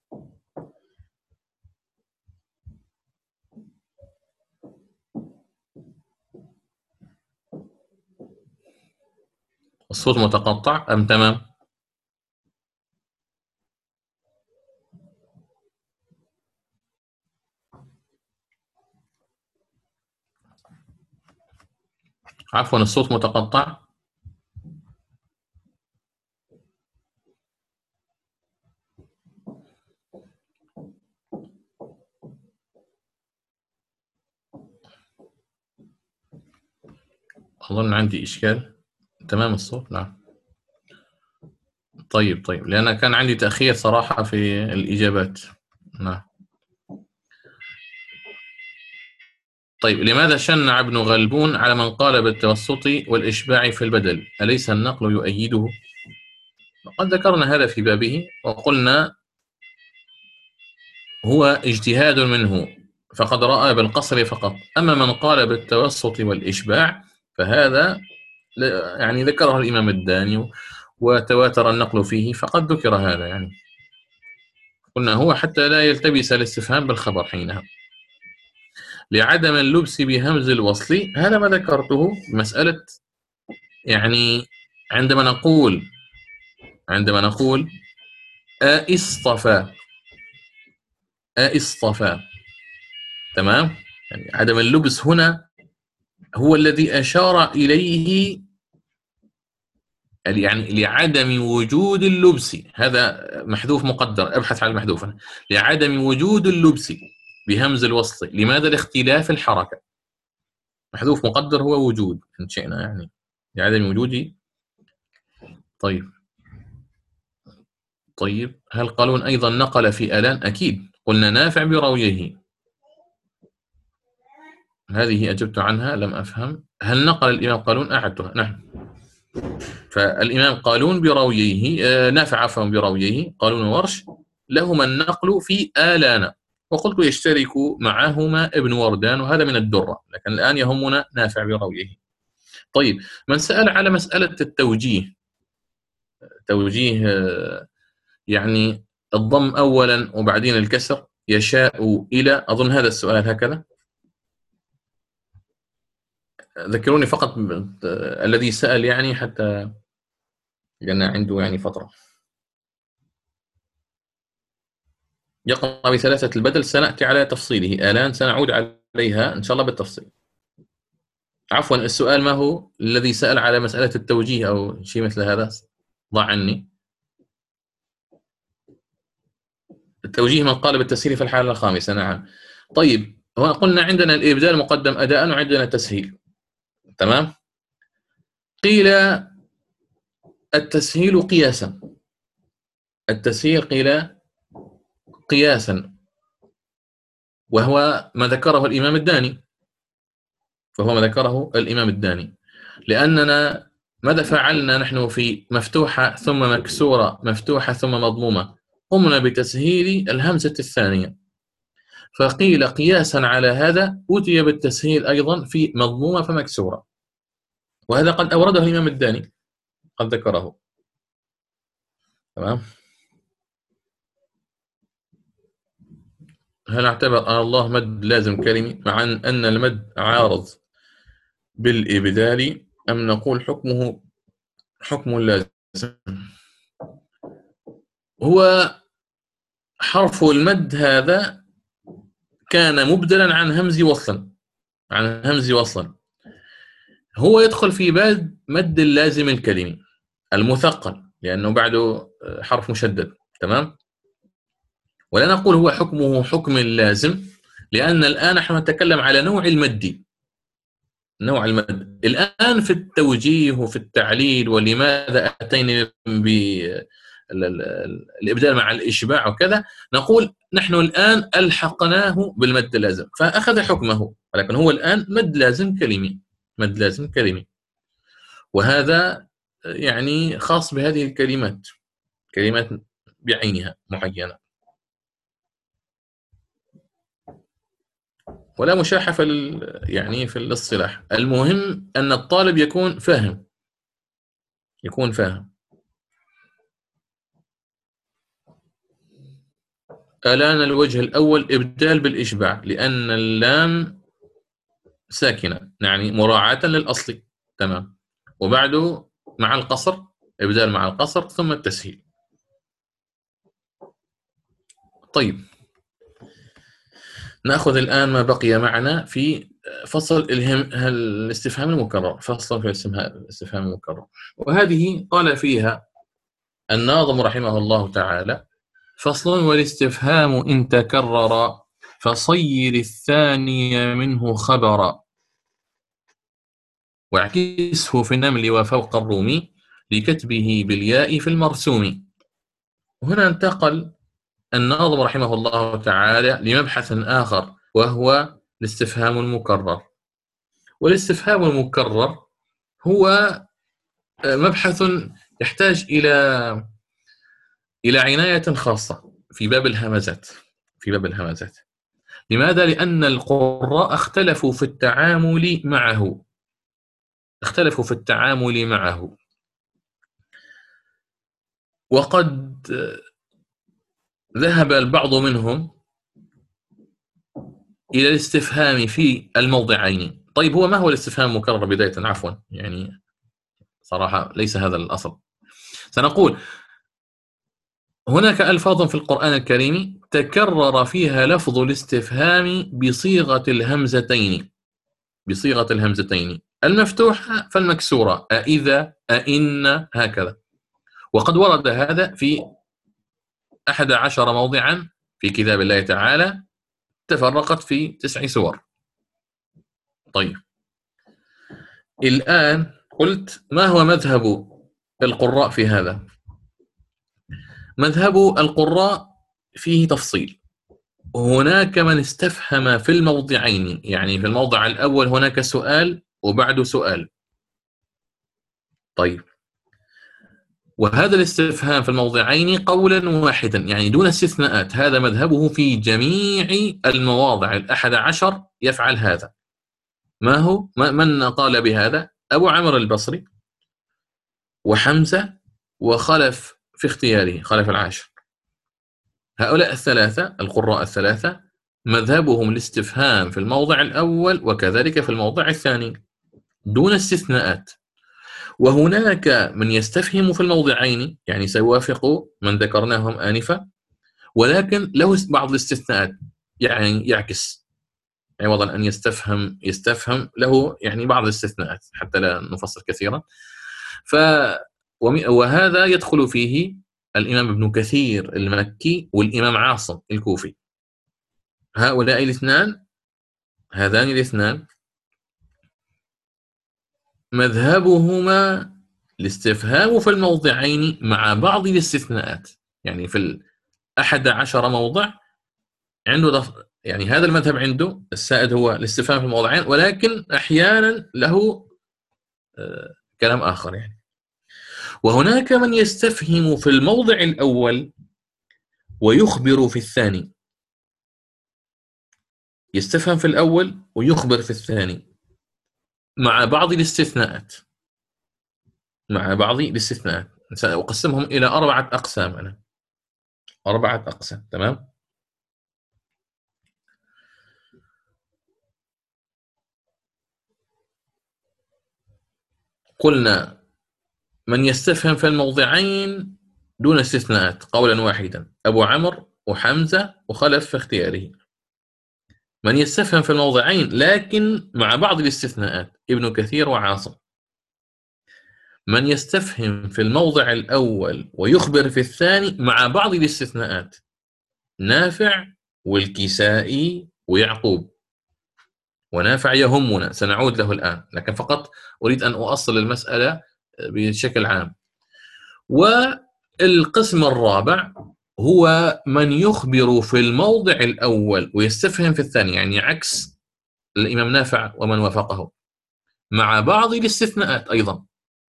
الصوت متقطع أم تمام؟ عفوا الصوت متقطع. أظن عندي إشكال. تمام الصوت. نعم. طيب لأن كان عندي تأخير صراحة في الإجابات. نعم. طيب لماذا شنع ابن غلبون على من قال بالتوسط والإشباع في البدل؟ أليس النقل يؤيده؟ قد ذكرنا هذا في بابه وقلنا هو اجتهاد منه، فقد رأى بالقصر فقط. أما من قال بالتوسط والإشباع فهذا يعني ذكره الإمام الداني وتواتر النقل فيه، فقد ذكر هذا. يعني قلنا هو حتى لا يلتبس الاستفهام بالخبر حينها. لعدم اللبس بهمز الوصل، هذا ما ذكرته مسألة. يعني عندما نقول اصطفى تمام، يعني عدم اللبس هنا هو الذي أشار إليه، يعني لعدم وجود اللبس. هذا محذوف مقدر، ابحث عن المحذوف. لعدم وجود اللبس بهمز الوصل. لماذا؟ لاختلاف الحركة. محذوف مقدر هو وجود إن شئنا، يعني لعدم وجود. طيب هل قالون أيضا نقل في آلان؟ أكيد قلنا نافع برويه. هذه أجبت عنها، لم أفهم. هل نقل الإمام قالون؟ أعدتها. نعم. فالإمام قالون برويه، نافع عفوا برويه، قالون ورش لهما النقل في آلان، وقلت يشترك معهما ابن وردان، وهذا من الدرة، لكن الآن يهمنا نافع برويه. طيب من سأل على مسألة التوجيه، توجيه يعني الضم أولا وبعدين الكسر، يشاء إلى، أظن هذا السؤال هكذا. ذكروني فقط الذي سأل، يعني حتى لأن عنده يعني فترة. يقرأ بثلاثة البدل، سنأتي على تفصيله. آلان سنعود على عليها إن شاء الله بالتفصيل. عفوا، السؤال ما هو الذي سأل على مسألة التوجيه أو شيء مثل هذا؟ ضاع عني. التوجيه من قال بالتسهيل في الحالة الخامسة. نعم. طيب، هنا قلنا عندنا الإبدال مقدم أداء وعندنا التسهيل. تمام. قيل التسهيل قياسا. التسهيل قيل قياسا، وهو ما ذكره الإمام الداني. لأننا ماذا فعلنا نحن في مفتوحة ثم مكسورة مفتوحة ثم مضمومة؟ قمنا بتسهيل الهمزة الثانية، فقيل قياسا على هذا أتي بالتسهيل أيضا في مضمومة فمكسورة، وهذا قد أورده الإمام الداني، قد ذكره. تمام. هل اعتبر الله مد لازم كلمي مع أن المد عارض بالإبدال، أم نقول حكمه حكم لازم؟ هو حرف المد هذا كان مبدلا عن همز وصلا، هو يدخل في باب مد اللازم الكلمي المثقل لأنه بعده حرف مشدد. تمام. ولا نقول هو حكمه حكم اللازم، لأن الآن نحن نتكلم على نوع المد. الآن في التوجيه وفي التعليل ولماذا أتينا بالإبدال مع الإشباع وكذا، نقول نحن الآن ألحقناه بالمد اللازم فأخذ حكمه، ولكن هو الآن مد لازم كلمي. وهذا يعني خاص بهذه الكلمات، كلمات بعينها معينة، ولا مشاحة يعني في الاصطلاح. المهم أن الطالب يكون فاهم. الآن الوجه الأول إبدال بالإشباع، لأن اللام ساكنة يعني مراعاة للأصل. تمام. وبعده مع القصر، إبدال مع القصر ثم التسهيل. طيب، نأخذ الآن ما بقي معنا في فصل الاستفهام المكرر. وهذه قال فيها الناظم رحمه الله تعالى: فصل: والاستفهام إن تكرر فصير الثاني منه خبرا، واعكسه في النمل وفوق الروم لكتبه بالياء في المرسوم. هنا انتقل الناظم رحمه الله تعالى لمبحث آخر، وهو الاستفهام المكرر. والاستفهام المكرر هو مبحث يحتاج إلى عناية خاصة في باب الهمزات. لماذا؟ لأن القراء اختلفوا في التعامل معه. وقد ذهب البعض منهم إلى الاستفهام في الموضعين. طيب، هو ما هو الاستفهام المكرر بداية؟ عفوا، يعني صراحة ليس هذا الأصل. سنقول هناك ألفاظ في القرآن الكريم تكرر فيها لفظ الاستفهام بصيغة الهمزتين المفتوحة فالمكسورة، أإذا، أإن، هكذا. وقد ورد هذا في 11 موضعا في كتاب الله تعالى، تفرقت في 9 سور. طيب، الآن قلت ما هو مذهب القراء في هذا؟ مذهب القراء فيه تفصيل. هناك من استفهم في الموضعين، يعني في الموضع الأول هناك سؤال وبعده سؤال. طيب، وهذا الاستفهام في الموضعين قولا واحدا يعني دون استثناءات، هذا مذهبه في جميع المواضع 11 يفعل هذا. ما هو؟ من قال بهذا؟ أبو عمرو البصري وحمزة وخلف في اختياره، خلف العاشر. هؤلاء الثلاثة القراء الثلاثة مذهبهم الاستفهام في الموضع الأول وكذلك في الموضع الثاني دون استثناءات. وهناك من يستفهم في الموضعين، يعني سيوافق من ذكرناهم آنفا، ولكن له بعض الاستثناءات، يعني يعكس. عوضا أن يستفهم له يعني بعض الاستثناءات حتى لا نفصل كثيرا. وهذا يدخل فيه الإمام ابن كثير المكي والإمام عاصم الكوفي. هذان الاثنان مذهبهما الاستفهام في الموضعين مع بعض الاستثناءات، يعني في 11 موضع عنده يعني هذا المذهب عنده السائد هو الاستفهام في الموضعين، ولكن أحيانا له كلام آخر يعني. وهناك من يستفهم في الموضع الأول ويخبر في الثاني، يستفهم في الأول ويخبر في الثاني مع بعض الاستثناءات. سأقسمهم إلى 4 أقسام. أنا 4 أقسام. تمام. قلنا من يستفهم في الموضعين دون استثناءات قولا واحدا أبو عمرو وحمزة وخلف في اختياره. من يستفهم في الموضعين لكن مع بعض الاستثناءات ابن كثير وعاصم. من يستفهم في الموضع الأول ويخبر في الثاني مع بعض الاستثناءات نافع والكسائي ويعقوب. ونافع يهمنا، سنعود له الآن، لكن فقط أريد أن أؤصل المسألة بشكل عام. والقسم الرابع هو من يخبر في الموضع الأول ويستفهم في الثاني، يعني عكس الإمام نافع ومن وافقه مع بعض الاستثناءات أيضا.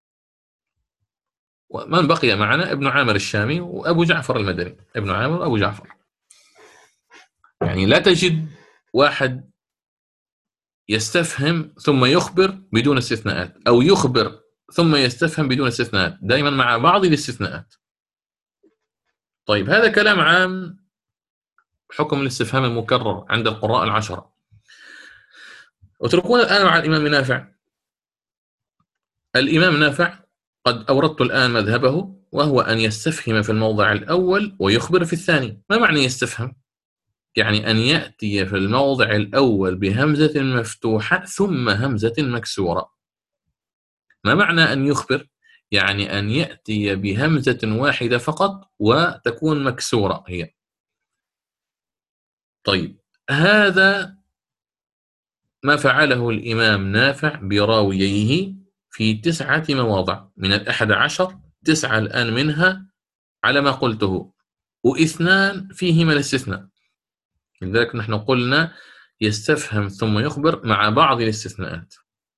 ومن بقي معنا ابن عامر الشامي وأبو جعفر المدني. ابن عامر وأبو جعفر، يعني لا تجد واحد يستفهم ثم يخبر بدون استثناءات، أو يخبر ثم يستفهم بدون استثناءات، دائما مع بعض الاستثناءات. طيب هذا كلام عام حكم الاستفهام المكرر عند القراء 10. اتركونا الآن مع الإمام نافع. الإمام نافع قد أوردت الآن مذهبه، وهو أن يستفهم في الموضع الأول ويخبر في الثاني. ما معنى يستفهم؟ يعني أن يأتي في الموضع الأول بهمزة مفتوحة ثم همزة مكسورة. ما معنى أن يخبر؟ يعني أن يأتي بهمزة واحدة فقط وتكون مكسورة هي. طيب هذا ما فعله الإمام نافع براوييه في 9 مواضع من 11. 9 الآن منها على ما قلته، و2 فيهما الاستثناء. لذلك نحن قلنا يستفهم ثم يخبر مع بعض الاستثناءات.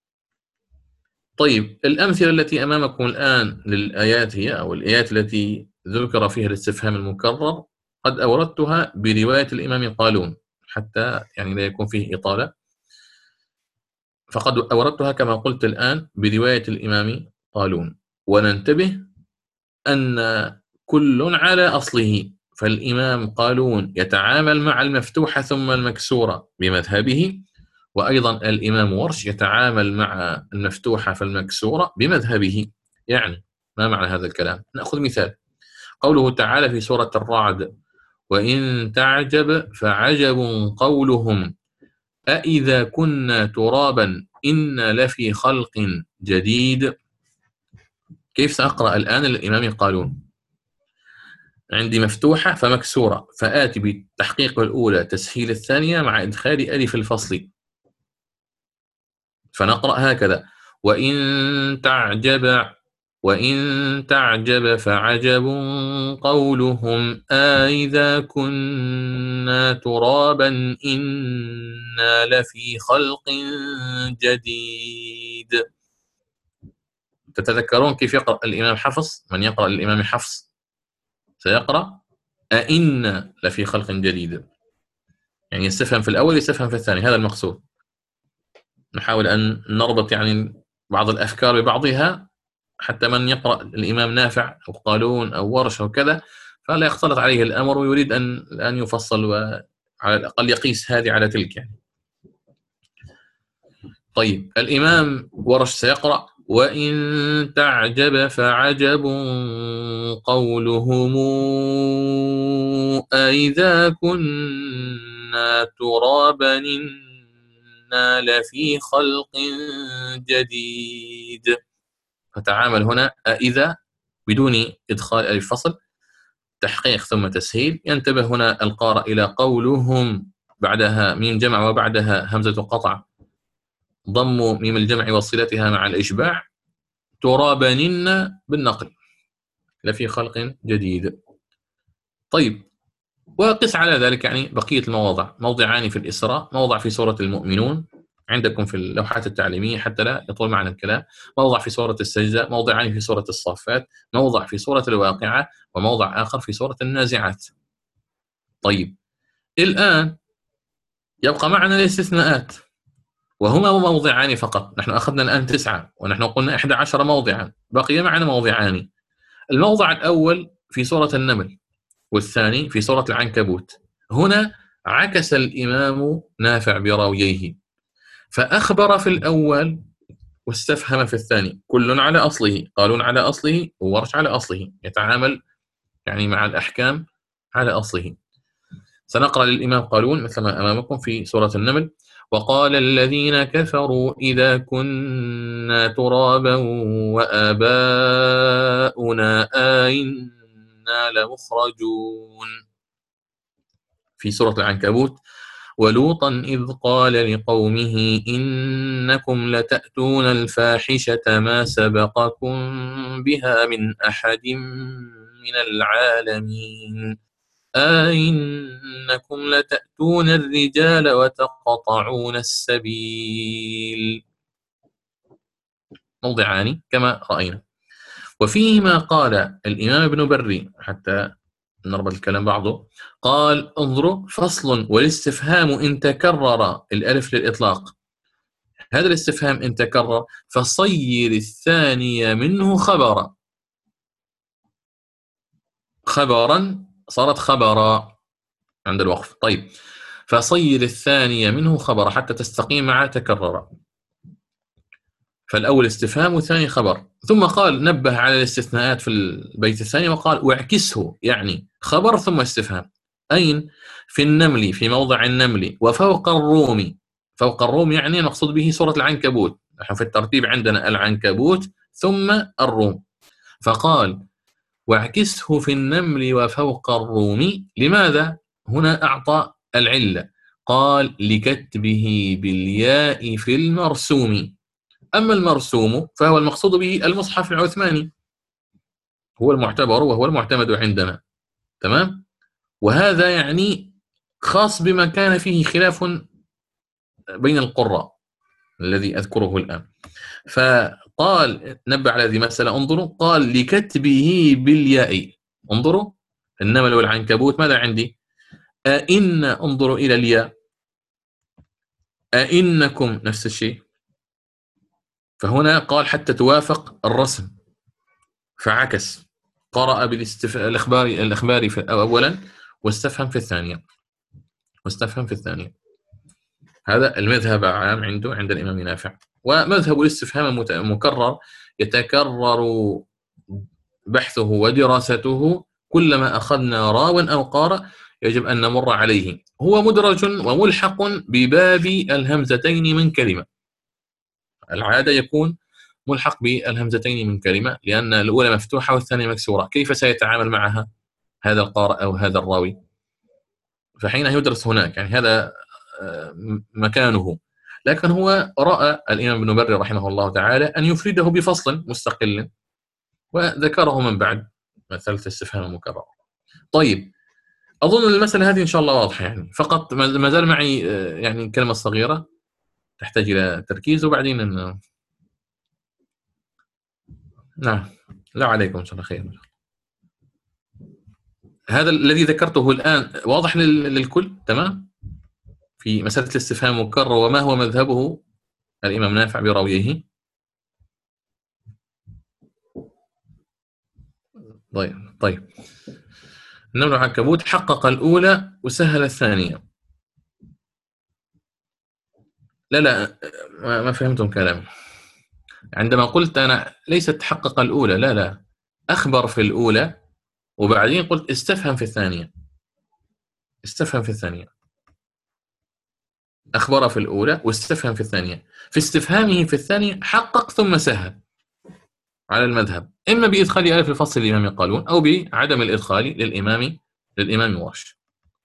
طيب الأمثلة التي أمامكم الآن للآيات هي، أو الآيات التي ذكر فيها الاستفهام المكرر، قد أوردتها برواية الإمام قالون حتى يعني لا يكون فيه إطالة، فقد أوردتها كما قلت الآن برواية الإمام قالون. وننتبه أن كل على أصله، فالإمام قالون يتعامل مع المفتوحة ثم المكسورة بمذهبه، وأيضا الإمام ورش يتعامل مع المفتوحة فالمكسورة بمذهبه. يعني ما معنى هذا الكلام؟ نأخذ مثال قوله تعالى في سورة الرعد: وإن تعجب فعجب قولهم أإذا كنا ترابا إن لفي خلق جديد. كيف سأقرأ الآن الإمام قالون؟ عندي مفتوحة فمكسورة، فآتي بالتحقيق الأولى تسهيل الثانية مع إدخال ألف الفصل، فنقرأ هكذا: وإن تعجب فعجب قولهم أإذا كنا ترابا إنا لفي خلق جديد. تتذكرون كيف يقرأ الإمام حفص؟ من يقرأ الإمام حفص سيقرأ أئن لفي خلق جديد، يعني يستفهم في الأول يستفهم في الثاني. هذا المقصود. نحاول أن نربط يعني بعض الأفكار ببعضها حتى من يقرأ الإمام نافع أو قالون أو ورش أو كذا فلا يختلط عليه الأمر ويريد أن يفصل، وعلى الأقل يقيس هذه على تلك يعني. طيب الإمام ورش سيقرأ: وإن تعجب فعجب قولهم أإذا كنا ترابا إنا لفي خلق جديد. فتعامل هنا إذا بدون إدخال ألف فصل، تحقيق ثم تسهيل. ينتبه هنا القارئ إلى قولهم بعدها ميم جمع وبعدها همزة قطع، ضم ميم الجمع وصلتها مع الإشباع، ترابنن بالنقل، لفي خلق جديد. طيب، وقس على ذلك يعني بقية المواضع، موضعان في الإسراء، موضع في سورة المؤمنون عندكم في اللوحات التعليمية حتى لا يطول معنا الكلام، موضع في سورة السجدة، موضعان في سورة الصافات، موضع في سورة الواقعة، وموضع آخر في سورة النازعات. طيب، الآن يبقى معنا الاستثناءات، وهما موضعان فقط. نحن أخذنا الآن 9 ونحن قلنا 11 موضعا، بقي معنا موضعان. الموضع الأول في سورة النمل، والثاني في سورة العنكبوت. هنا عكس الإمام نافع براوييه، فأخبر في الأول واستفهم في الثاني. كل على أصله، قالون على أصله وورش على أصله، يتعامل يعني مع الأحكام على أصله. سنقرأ للإمام قالون مثل ما أمامكم في سورة النمل: وقال الذين كفروا إذا كنا ترابا وآباؤنا أئنا لمخرجون. في سورة العنكبوت: ولوطا إذ قال لقومه إنكم لتأتون الفاحشة ما سبقكم بها من أحد من العالمين أئنكم لتأتون الرجال وتقطعون السبيل. موضعان كما رأينا. وفيما قال الإمام ابن بري، حتى نربط الكلام بعضه، قال: انظروا، فصل والاستفهام إن تكرر، الألف للإطلاق، هذا الاستفهام إن تكرر فصير الثانية منه خبرا. خبرا صارت خبرا عند الوقف. طيب، فصير الثانية منه خبرا حتى تستقيم مع تكرر. فالأول استفهام والثاني خبر. ثم قال، نبه على الاستثناءات في البيت الثاني وقال: واعكسه، يعني خبر ثم استفهام. أين؟ في النمل، في موضع النمل، وفوق الروم. فوق الروم يعني المقصود به سورة العنكبوت، نحن في الترتيب عندنا العنكبوت ثم الروم. فقال: واعكسه في النمل وفوق الروم. لماذا؟ هنا أعطى العلة، قال: لكتبه بالياء في المرسوم. أما المرسوم فهو المقصود به المصحف العثماني، هو المعتبر وهو المعتمد عندنا، تمام؟ وهذا يعني خاص بما كان فيه خلاف بين القراء الذي أذكره الآن. فقال، نبه على هذه المسألة، انظروا، قال: لكتبه بالياء. انظروا، النمل والعنكبوت ماذا عندي؟ أئن، انظروا إلى الياء، أئنكم نفس الشيء. فهنا قال حتى توافق الرسم، فعكس، قرأ الإخباري في أولا واستفهم في الثانية، هذا المذهب عام عنده عند الإمام نافع. ومذهب الاستفهام المكرر يتكرر بحثه ودراسته، كلما أخذنا راو أو قارئ يجب أن نمر عليه. هو مدرج وملحق بباب الهمزتين من كلمة، العادة يكون ملحق بالهمزتين من كلمة، لأن الأولى مفتوحة والثانية مكسورة. كيف سيتعامل معها هذا القارئ أو هذا الراوي؟ فحين يدرس هناك، يعني هذا مكانه. لكن هو رأى الإمام ابن بري رحمه الله تعالى أن يفرده بفصل مستقل، وذكره من بعد مسألة الاستفهام المكرر. طيب، أظن المسألة هذه إن شاء الله واضحة، يعني فقط ما زال معي يعني كلمة صغيرة تحتاج إلى تركيز، وبعدين نعم، لا عليكم إن شاء الله خير. هذا الذي ذكرته الآن واضح للكل، تمام؟ في مسألة الاستفهام المكرر وما هو مذهبه الإمام نافع براويه. طيب، النمل والعنكبوت حقق الأولى وسهل الثانية. لا ما فهمتم كلامي. عندما قلت أنا ليست تحقق الأولى، لا، أخبر في الأولى وبعدين قلت استفهم في الثانية. أخبر في الأولى واستفهم في الثانية. في استفهامه في الثانية حقق ثم سهل على المذهب، إما بإدخال ألف الفصل للإمام قالون أو بعدم الإدخال للإمام ورش.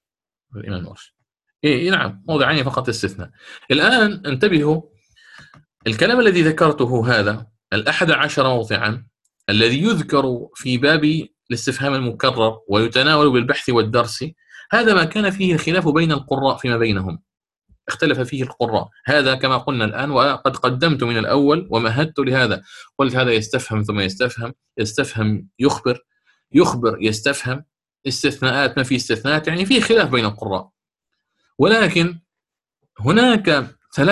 إيه نعم، موضعين فقط استثناء. الآن انتبهوا، الكلام الذي ذكرته هذا 11 موضعا الذي يذكر في باب الاستفهام المكرر ويتناول بالبحث والدرس، هذا ما كان فيه الخلاف بين القراء فيما بينهم، اختلف فيه القراء. هذا كما قلنا الآن، وقد قدمت من الأول ومهدت لهذا، قلت هذا يستفهم ثم يستفهم يخبر يستفهم، استثناءات ما في استثناءات، يعني في خلاف بين القراء. ولكن هناك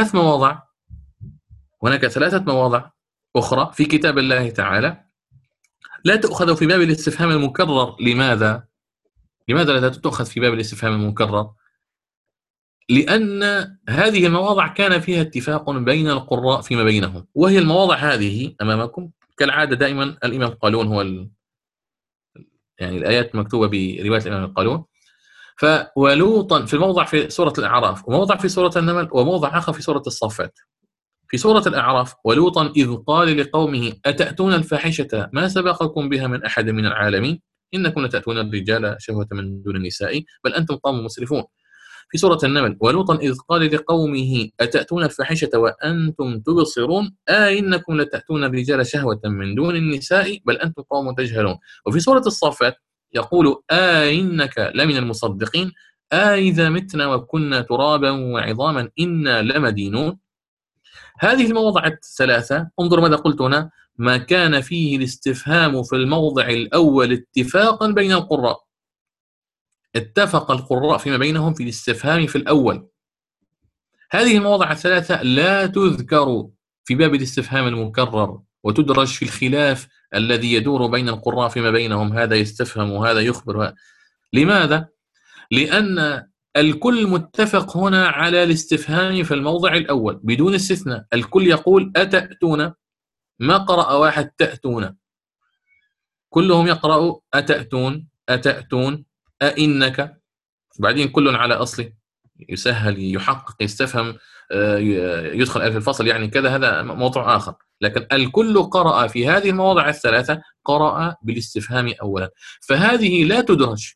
ثلاثة مواضع أخرى في كتاب الله تعالى لا تؤخذ في باب الاستفهام المكرر. لماذا لا تؤخذ في باب الاستفهام المكرر؟ لأن هذه المواضع كان فيها اتفاق بين القراء فيما بينهم، وهي المواضع هذه أمامكم كالعادة. دائما الإمام قالون هو يعني الآيات مكتوبة برواية الإمام قالون. ولوطا في الموضع في سورة الأعراف، وموضع في سورة النمل، وموضع آخر في سورة الصفات. في سورة الأعراف: ولوطا إذ قال لقومه أتأتون الفاحشة ما سبقكم بها من أحد من العالمين إنكم لتأتون الرجال شهوة من دون النساء بل أنتم قوم مسرفون. في سورة النمل: ولوطا إذ قال لقومه أتأتون الفاحشة وأنتم تبصرون إنكم لتأتون الرجال شهوة من دون النساء بل أنتم قوم تجهلون. وفي سورة الصفات يقول إنك لمن المصدقين إذا متنا وكنا ترابا وعظاما إنا لمدينون. هذه المواضع الثلاثة، انظر ماذا قلت هنا: ما كان فيه الاستفهام في الموضع الأول اتفاقا بين القراء، اتفق القراء فيما بينهم في الاستفهام في الأول. هذه المواضع الثلاثة لا تذكر في باب الاستفهام المكرر، وتدرج في الخلاف الذي يدور بين القراء فيما بينهم، هذا يستفهم وهذا يخبر. لماذا؟ لأن الكل متفق هنا على الاستفهام في الموضع الأول بدون استثناء. الكل يقول أتأتون، ما قرأ واحد تأتون، كلهم يقرأ أتأتون أئنك. بعدين كل على أصله، يسهل يحقق يستفهم يدخل ألف الفصل يعني كذا، هذا موضوع آخر. لكن الكل قرأ في هذه المواضع الثلاثة قرأ بالاستفهام أولا، فهذه لا تدرج.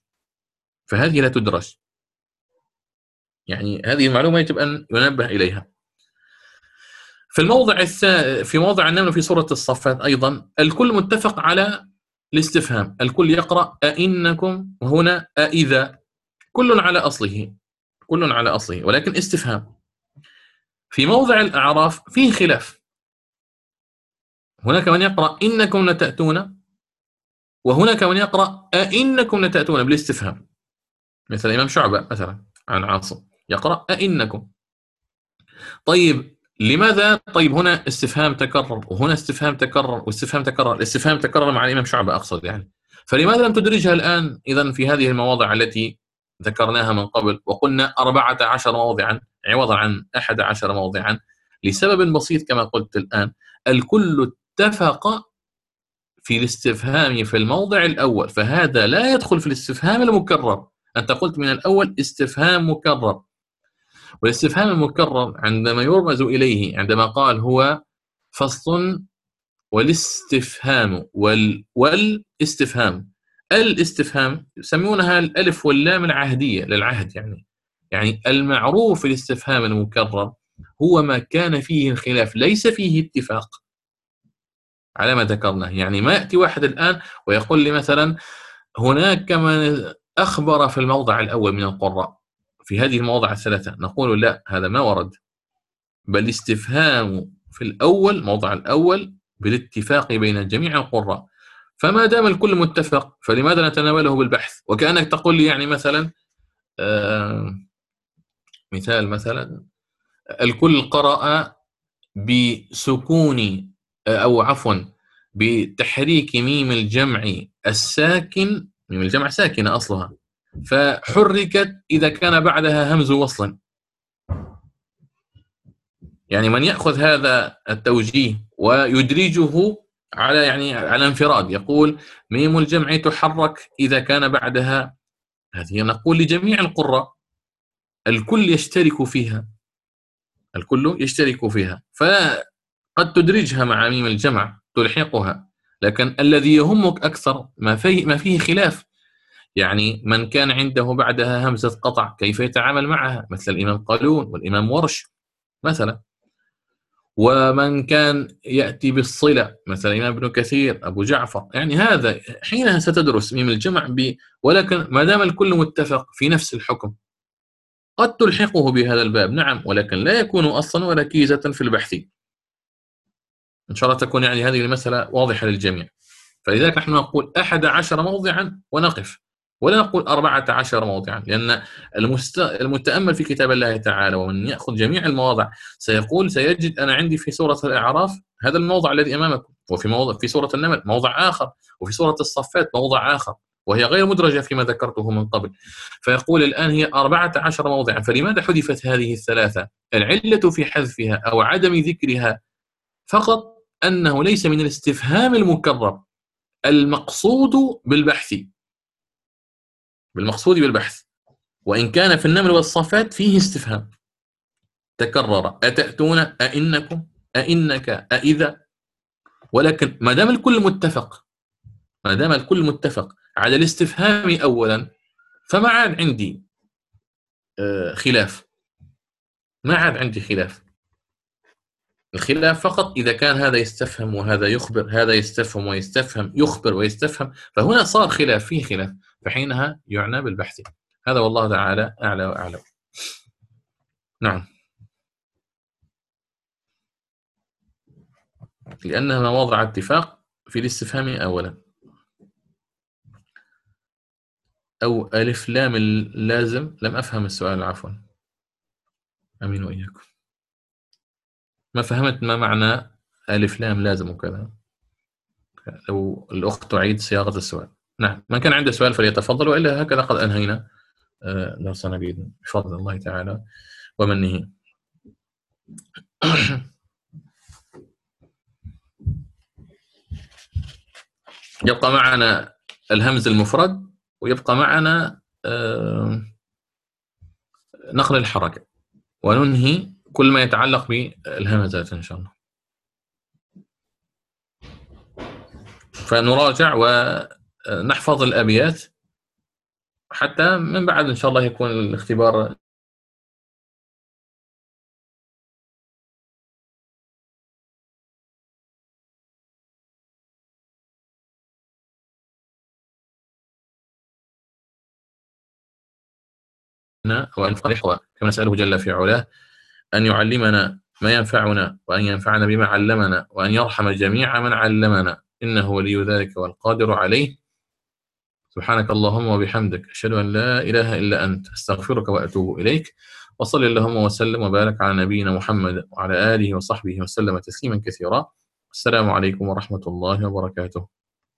يعني هذه المعلومة يجب أن ينبه إليها. في موضع النمل في سورة الصفات أيضا الكل متفق على الاستفهام، الكل يقرأ أئنكم، وهنا أئذا، كل على أصله ولكن استفهام. في موضع الأعراف فيه خلاف، هناك من يقرأ إنكم لتأتون، وهناك من يقرأ أئنكم لتأتون بالاستفهام، مثل الإمام شعبة مثلا عن عاصم يقرأ أئنكم. طيب لماذا؟ طيب هنا استفهام تكرر وهنا استفهام تكرر واستفهام تكرر، الاستفهام تكرر مع الإمام شعبة أقصد يعني، فلماذا لم تدرجها الآن إذن في هذه المواضع التي ذكرناها من قبل وقلنا 14 موضعا عوضا عن 11 موضعا؟ لسبب بسيط كما قلت الآن، الكل اتفق في الاستفهام في الموضع الأول، فهذا لا يدخل في الاستفهام المكرر. أنت قلت من الأول استفهام مكرر، والاستفهام المكرر عندما يرمز إليه عندما قال هو فصل والاستفهام والاستفهام، الاستفهام يسمونها الألف واللام العهدية للعهد، يعني المعروف في الاستفهام المكرر هو ما كان فيه الخلاف ليس فيه اتفاق على ما ذكرناه. يعني ما يأتي واحد الآن ويقول لي مثلا هناك من أخبر في الموضع الأول من القراء في هذه المواضع الثلاثة، نقول لا، هذا ما ورد، بل استفهام في الأول موضع الأول بالاتفاق بين جميع القراء. فما دام الكل متفق فلماذا نتناوله بالبحث؟ وكأنك تقول لي يعني مثلا مثلا الكل قرأ بسكون أو عفوا بتحريك ميم الجمع الساكن، ميم الجمع ساكنة أصلها، فحركت إذا كان بعدها همز وصل. يعني من يأخذ هذا التوجيه ويدرجه على انفراد، يقول ميم الجمع تحرك إذا كان بعدها، هذه نقول لجميع القراء الكل يشترك فيها، الكل يشترك فيها، فقد تدرجها مع ميم الجمع تلحقها. لكن الذي يهمك أكثر ما فيه خلاف، يعني من كان عنده بعدها همزة قطع كيف يتعامل معها، مثل الإمام قالون والإمام ورش مثلا. ومن كان يأتي بالصلة مثل الإمام ابن كثير، أبو جعفر، يعني هذا حينها ستدرس ميم الجمع ولكن ما دام الكل متفق في نفس الحكم قد تلحقه بهذا الباب، نعم، ولكن لا يكون أصلا ولا كيزة في البحث. إن شاء الله تكون يعني هذه المسألة واضحة للجميع. فلذلك نحن نقول 11 موضعا ونقف، ولا نقول 14 موضعا، لأن المتأمل في كتاب الله تعالى ومن يأخذ جميع المواضع سيجد أنا عندي في سورة الأعراف هذا الموضع الذي أمامكم، في سورة النمل موضع آخر، وفي سورة الصفات موضع آخر، وهي غير مدرجة فيما ذكرته من قبل. فيقول الآن هي 14 موضعا، فلماذا حذفت هذه الثلاثة؟ العلة في حذفها أو عدم ذكرها فقط أنه ليس من الاستفهام المكرر المقصود بالبحث، وإن كان في النمل والصفات فيه استفهام تكرر، أتأتون، أئنكم، أئنك، أئذا. ولكن ما دام الكل متفق على الاستفهام أولا، فما عاد عندي خلاف، ما عاد عندي خلاف. الخلاف فقط إذا كان هذا يستفهم وهذا يخبر، هذا يستفهم ويستفهم، يخبر ويستفهم، فهنا صار فيه خلاف، فحينها يعنى بالبحث. هذا والله تعالى أعلى وأعلم. نعم، لأنها مواضع اتفاق في الاستفهام أولا. أو ألف لام اللازم، لم أفهم السؤال عفوا. أمين وإياكم. ما فهمت ما معنى ألف لام لازم وكذا. لو الأخت تعيد صياغة السؤال. نعم، من كان عنده سؤال فليتفضل، وإلا هكذا قد أنهينا درسنا بفضل الله تعالى ومنه. يبقى معنا الهمز المفرد، ويبقى معنا نقل الحركة، وننهي كل ما يتعلق بالهمزات إن شاء الله. فنراجع ونحفظ الأبيات حتى من بعد إن شاء الله يكون الاختبار وأن كما نسأله جل في علاه أن يعلمنا ما ينفعنا، وأن ينفعنا بما علمنا، وأن يرحم جميع من علمنا، إنه ولي ذلك والقادر عليه. سبحانك اللهم وبحمدك، أشهد أن لا إله إلا أنت، أستغفرك وأتوب إليك. وصل اللهم وسلم وبارك على نبينا محمد وعلى آله وصحبه وسلم تسليما كثيرا. السلام عليكم ورحمة الله وبركاته.